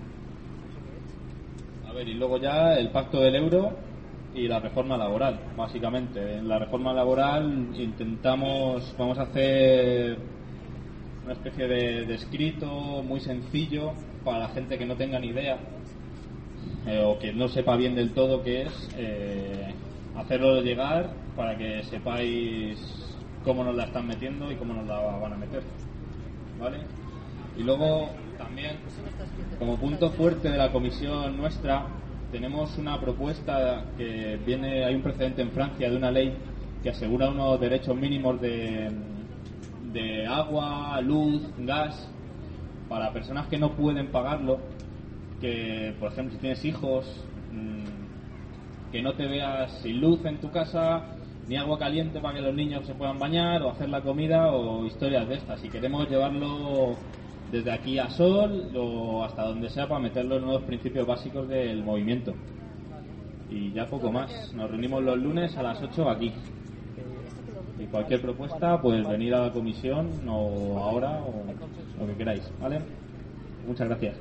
A ver, y luego ya el pacto del euro y la reforma laboral, básicamente. En la reforma laboral vamos a hacer una especie de escrito muy sencillo para la gente que no tenga ni idea o que no sepa bien del todo qué es, hacerlo llegar para que sepáis cómo nos la están metiendo y cómo nos la van a meter, ¿vale? Y luego también, como punto fuerte de la comisión nuestra, tenemos una propuesta que hay un precedente en Francia de una ley que asegura unos derechos mínimos de agua, luz, gas para personas que no pueden pagarlo, que por ejemplo si tienes hijos, que no te veas sin luz en tu casa, ni agua caliente para que los niños se puedan bañar o hacer la comida o historias de estas. Y queremos llevarlo desde aquí a Sol o hasta donde sea para meterlo en nuevos principios básicos del movimiento. Y ya poco más. Nos reunimos los lunes a las 8 aquí. Y cualquier propuesta, pues venir a la comisión o ahora o lo que queráis, ¿vale? Muchas gracias.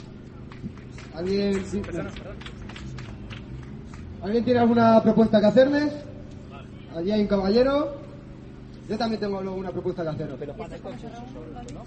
¿Alguien tiene alguna propuesta que hacerles? Allí hay un caballero. Yo también tengo luego una propuesta que haceros. Pero para ¿no?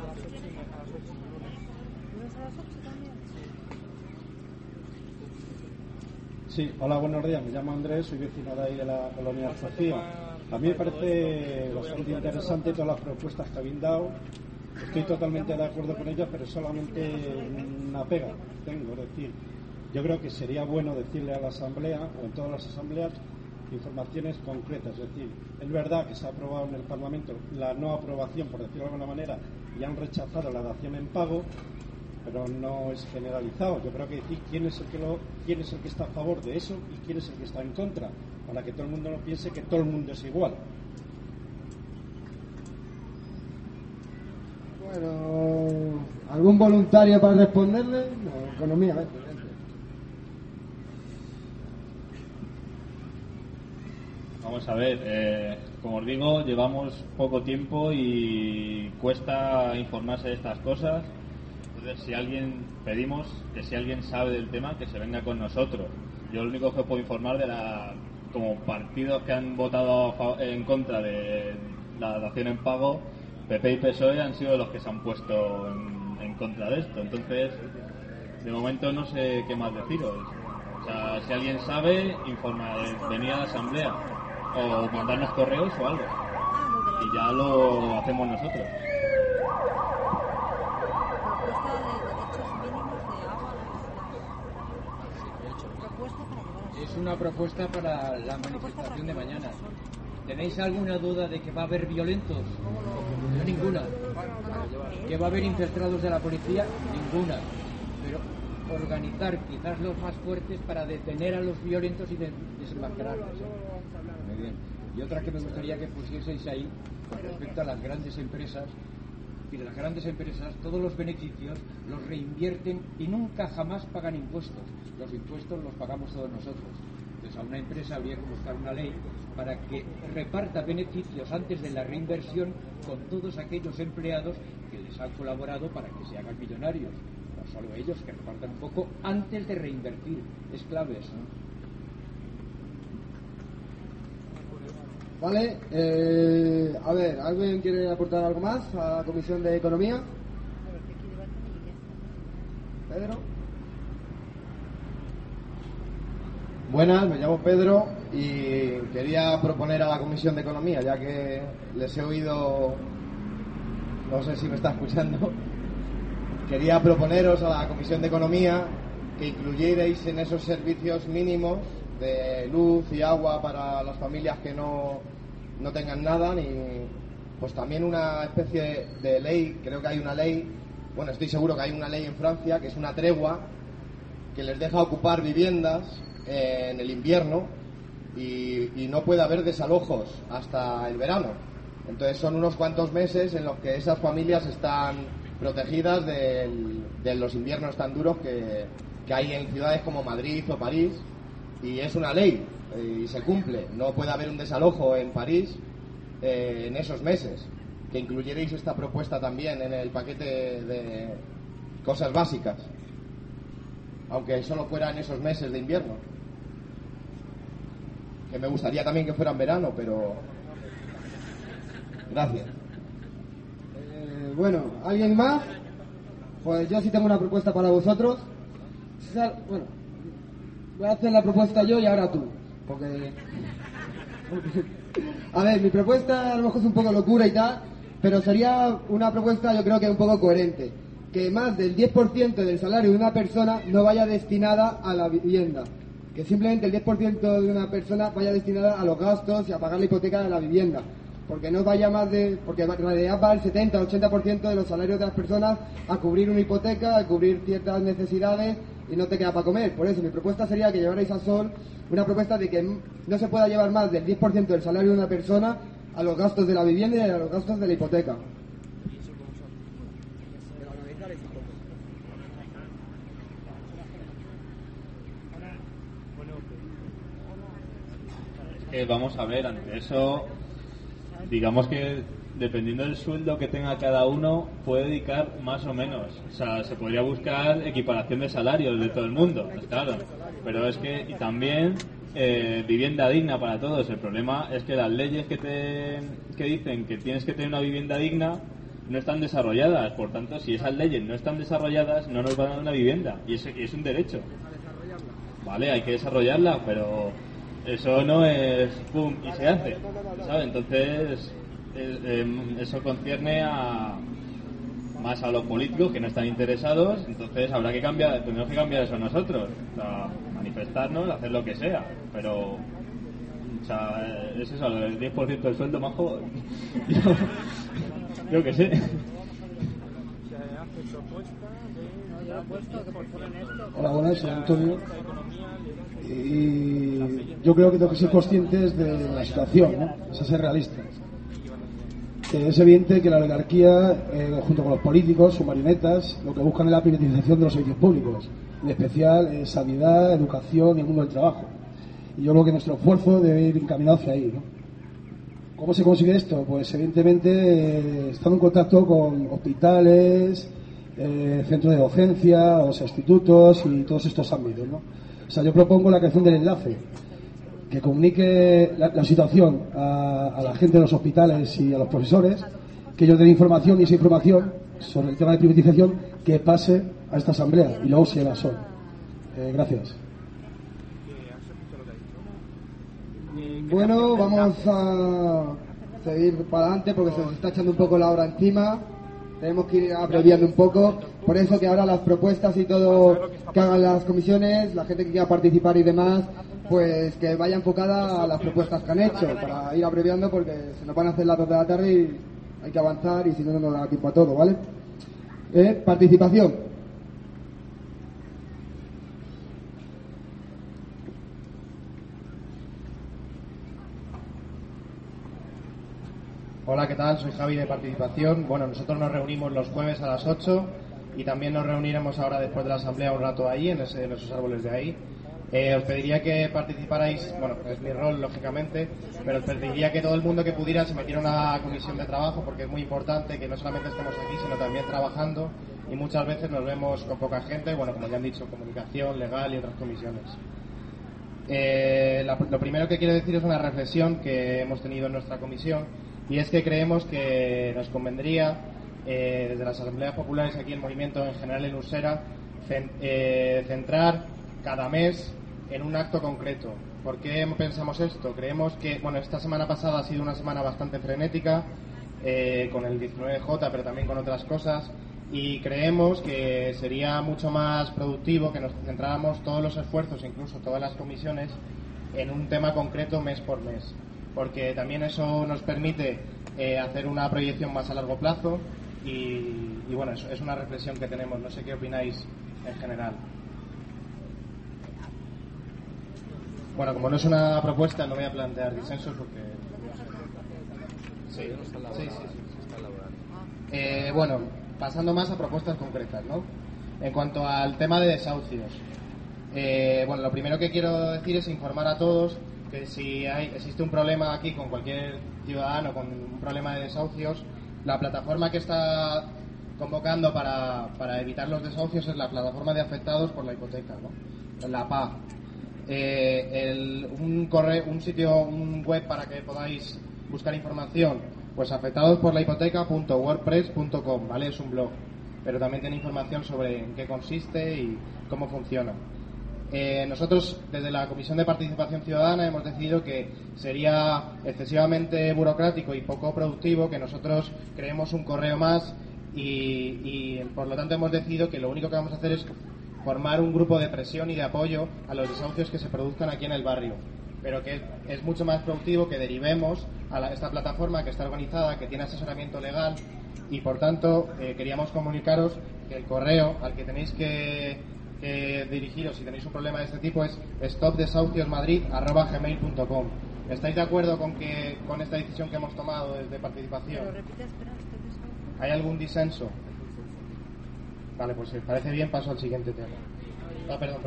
Sí, hola, buenos días. Me llamo Andrés, soy vecino de ahí de la colonia Sofía. A mí me parece bastante interesante todas las propuestas que habéis dado. Estoy totalmente de acuerdo con ellas, pero solamente una pega tengo. Es decir, yo creo que sería bueno decirle a la Asamblea, o en todas las asambleas, informaciones concretas. Es decir, es verdad que se ha aprobado en el Parlamento la no aprobación, por decirlo de alguna manera, y han rechazado la dación en pago, pero no es generalizado. Yo creo que decir quién es el que está a favor de eso y quién es el que está en contra, para que todo el mundo no piense que todo el mundo es igual. Bueno, ¿algún voluntario para responderle? No, economía, a ver. Vamos a ver, como os digo, llevamos poco tiempo y cuesta informarse de estas cosas. Entonces, pedimos que si alguien sabe del tema, que se venga con nosotros. Yo lo único que puedo informar como partidos que han votado en contra de la dación en pago, PP y PSOE han sido los que se han puesto en contra de esto. Entonces, de momento no sé qué más deciros. O sea, si alguien sabe, venir a la asamblea o mandarnos correos o algo. Y ya lo hacemos nosotros. Es una propuesta para la manifestación de mañana. ¿Tenéis alguna duda de que va a haber violentos? No, ninguna. ¿Que va a haber infiltrados de la policía? Ninguna. Pero organizar quizás los más fuertes para detener a los violentos y desenmascararlos. Muy bien. Y otra que me gustaría que pusieseis ahí, con respecto a las grandes empresas, y las grandes empresas, todos los beneficios los reinvierten y nunca jamás pagan impuestos. Los impuestos los pagamos todos nosotros. Entonces a una empresa habría que buscar una ley para que reparta beneficios antes de la reinversión con todos aquellos empleados que les han colaborado para que se hagan millonarios. No solo ellos, que repartan un poco antes de reinvertir. Es clave eso, ¿no? ¿Vale? A ver, ¿alguien quiere aportar algo más a la Comisión de Economía? Pedro. Buenas, me llamo Pedro y quería proponer a la Comisión de Economía, ya que les he oído, no sé si me está escuchando, quería proponeros a la Comisión de Economía que incluyerais en esos servicios mínimos de luz y agua para las familias que no tengan nada, ni pues también una especie de ley, creo que hay una ley, bueno, estoy seguro que hay una ley en Francia que es una tregua que les deja ocupar viviendas en el invierno y no puede haber desalojos hasta el verano. Entonces son unos cuantos meses en los que esas familias están protegidas de los inviernos tan duros que hay en ciudades como Madrid o París, y es una ley y se cumple. No puede haber un desalojo en París en esos meses. Que incluyerais esta propuesta también en el paquete de cosas básicas, aunque solo fuera en esos meses de invierno, que me gustaría también que fuera en verano, pero gracias. Bueno, ¿alguien más? Pues yo sí tengo una propuesta para vosotros. Bueno, voy a hacer la propuesta yo y ahora tú, porque a ver, mi propuesta a lo mejor es un poco locura y tal, pero sería una propuesta yo creo que un poco coherente, que más del 10% del salario de una persona no vaya destinada a la vivienda, que simplemente el 10% de una persona vaya destinada a los gastos y a pagar la hipoteca de la vivienda, porque no vaya más de, porque en realidad va el 70-80% de los salarios de las personas a cubrir una hipoteca, a cubrir ciertas necesidades y no te queda para comer. Por eso mi propuesta sería que llevarais a Sol una propuesta de que no se pueda llevar más del 10% del salario de una persona a los gastos de la vivienda y a los gastos de la hipoteca. Vamos a ver, ante eso, digamos que dependiendo del sueldo que tenga cada uno, puede dedicar más o menos. O sea, se podría buscar equiparación de salarios de todo el mundo, pues claro. Pero es que, y también vivienda digna para todos. El problema es que las leyes que dicen que tienes que tener una vivienda digna no están desarrolladas. Por tanto, si esas leyes no están desarrolladas, no nos van a dar una vivienda. Y es un derecho. Vale, hay que desarrollarla, pero eso no es pum y se hace, ¿sabes? Entonces eso concierne más a los políticos que no están interesados. Entonces habrá que cambiar, tendremos que cambiar eso nosotros, o sea, manifestarnos, hacer lo que sea, pero o sea, es eso, lo del 10% del sueldo, majo. Yo que sé. Hola, buenas, soy Antonio. Y yo creo que tengo que ser conscientes de la situación, ¿no? Es ser realistas. Es evidente que la oligarquía, junto con los políticos, sus marionetas, lo que buscan es la privatización de los servicios públicos, en especial sanidad, educación y el mundo del trabajo. Y yo creo que nuestro esfuerzo debe ir encaminado hacia ahí, ¿no? ¿Cómo se consigue esto? Pues evidentemente estando en contacto con hospitales, centros de docencia, o sea, institutos y todos estos ámbitos, ¿no? O sea, yo propongo la creación del enlace que comunique la situación a la gente de los hospitales y a los profesores, que ellos den información y esa información sobre el tema de privatización que pase a esta asamblea y luego se la SOL. Gracias. Bueno, vamos a seguir para adelante porque se nos está echando un poco la hora encima. Tenemos que ir abreviando un poco. Por eso que ahora las propuestas y todo que hagan las comisiones, la gente que quiera participar y demás, pues que vaya enfocada a las propuestas que han hecho, para ir abreviando porque se nos van a hacer las 2 de la tarde y hay que avanzar y si no, no nos da tiempo a todo, ¿vale? Participación. Hola, ¿qué tal? Soy Javi de Participación. Bueno, nosotros nos reunimos los jueves a las 8 y también nos reuniremos ahora después de la asamblea un rato ahí, en esos árboles de ahí. Os pediría que participarais, bueno, es mi rol lógicamente, pero os pediría que todo el mundo que pudiera se metiera en una comisión de trabajo, porque es muy importante que no solamente estemos aquí, sino también trabajando, y muchas veces nos vemos con poca gente, bueno, como ya han dicho, comunicación, legal y otras comisiones. Lo primero que quiero decir es una reflexión que hemos tenido en nuestra comisión, y es que creemos que nos convendría, desde las asambleas populares aquí en Movimiento, en general en Usera, centrar cada mes en un acto concreto. ¿Por qué pensamos esto? Creemos que, bueno, esta semana pasada ha sido una semana bastante frenética, con el 19J, pero también con otras cosas, y creemos que sería mucho más productivo que nos centráramos todos los esfuerzos, incluso todas las comisiones, en un tema concreto mes por mes, porque también eso nos permite hacer una proyección más a largo plazo y bueno, es una reflexión que tenemos. No sé qué opináis en general. Bueno, como no es una propuesta, no voy a plantear disensos porque... Sí. Bueno, pasando más a propuestas concretas, ¿no? En cuanto al tema de desahucios, bueno, lo primero que quiero decir es informar a todos que si existe un problema aquí con cualquier ciudadano con un problema de desahucios, la plataforma que está convocando para evitar los desahucios es la plataforma de afectados por la hipoteca, ¿no? La PA. Un web para que podáis buscar información, pues afectadosporlahipoteca.wordpress.com, ¿vale? Es un blog, pero también tiene información sobre en qué consiste y cómo funciona. Nosotros, desde la Comisión de Participación Ciudadana, hemos decidido que sería excesivamente burocrático y poco productivo que nosotros creemos un correo más y por lo tanto hemos decidido que lo único que vamos a hacer es formar un grupo de presión y de apoyo a los desahucios que se produzcan aquí en el barrio, pero que es mucho más productivo que derivemos a esta plataforma que está organizada, que tiene asesoramiento legal, y por tanto queríamos comunicaros que el correo al que tenéis que dirigiros si tenéis un problema de este tipo es stopdesahuciosmadrid@gmail.com. ¿Estáis de acuerdo con esta decisión que hemos tomado desde participación? ¿Hay algún disenso? Vale, pues si os parece bien paso al siguiente tema. Perdón.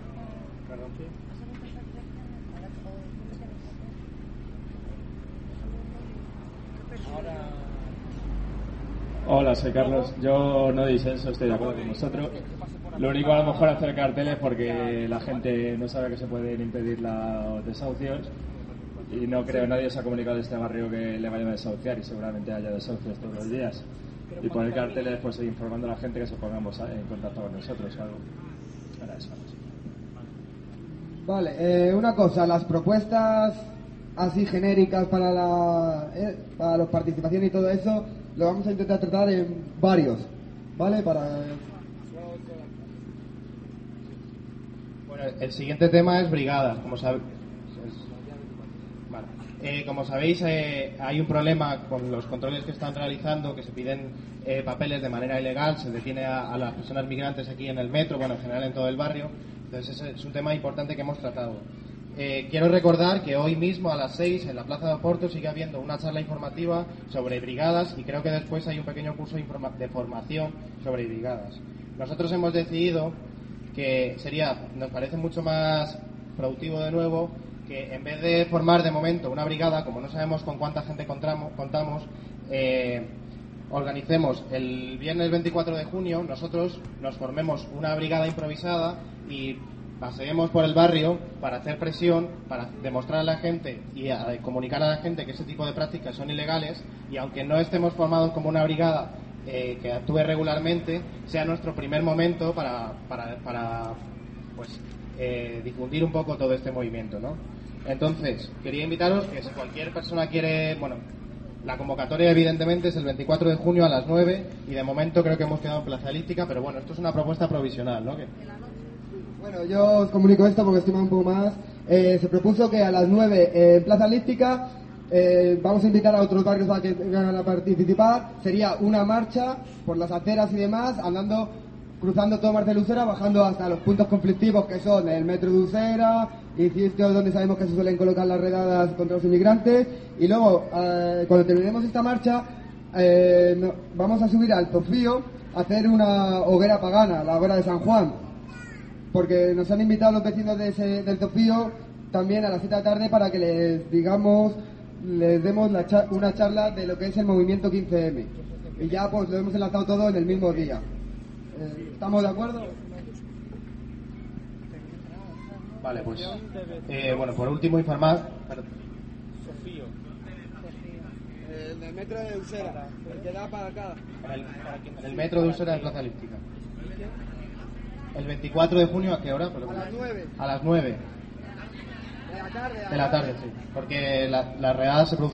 Hola, soy Carlos. Yo no disenso, estoy de acuerdo con vosotros. Lo único, a lo mejor, hacer carteles porque la gente no sabe que se pueden impedir los desahucios y no creo nadie se ha comunicado de este barrio que le vayan a desahuciar y seguramente haya desahucios todos los días. Y poner carteles, pues informando a la gente que se pongamos en contacto con nosotros o algo. Para eso. Vale, una cosa, las propuestas así genéricas para la participación y todo eso, lo vamos a intentar tratar en varios, ¿vale? Bueno, el siguiente tema es brigadas, como sabéis. Como sabéis, hay un problema con los controles que están realizando, que se piden papeles de manera ilegal, se detiene a las personas migrantes aquí en el metro, bueno, en general en todo el barrio. Entonces ese es un tema importante que hemos tratado. Quiero recordar que hoy mismo a las 6 en la Plaza de Oporto sigue habiendo una charla informativa sobre brigadas y creo que después hay un pequeño curso de formación sobre brigadas. Nosotros hemos decidido que nos parece mucho más productivo de nuevo que en vez de formar de momento una brigada, como no sabemos con cuánta gente contamos, organicemos el viernes 24 de junio, nosotros nos formemos una brigada improvisada y paseemos por el barrio para hacer presión, para demostrar a la gente y comunicar a la gente que ese tipo de prácticas son ilegales, y aunque no estemos formados como una brigada que actúe regularmente, sea nuestro primer momento para difundir un poco todo este movimiento, ¿no? Entonces, quería invitaros que si cualquier persona quiere, bueno, la convocatoria evidentemente es el 24 de junio a las 9 y de momento creo que hemos quedado en Plaza Elíptica, pero bueno, esto es una propuesta provisional, ¿no? Bueno, yo os comunico esto porque estima un poco más. Se propuso que a las 9 en Plaza Elíptica vamos a invitar a otros barrios a que vengan a participar. Sería una marcha por las aceras y demás, cruzando todo Marcelo Usera, bajando hasta los puntos conflictivos que son el metro de Usera y sitios donde sabemos que se suelen colocar las redadas contra los inmigrantes. Y luego, cuando terminemos esta marcha, vamos a subir al Tofío a hacer una hoguera pagana, la hoguera de San Juan, porque nos han invitado los vecinos del Tofío también a las 7 de la tarde para que les demos una charla de lo que es el movimiento 15M. Y ya pues lo hemos enlazado todo en el mismo día. ¿Estamos de acuerdo? Vale, pues. Bueno, por último, informar. Sofío. En el metro de Usera, el que da para acá. En el metro de Usera de Plaza Elíptica. El 24 de junio, ¿a qué hora? A las 9. A las 9. De la tarde. De la tarde, sí. Porque la redada se produce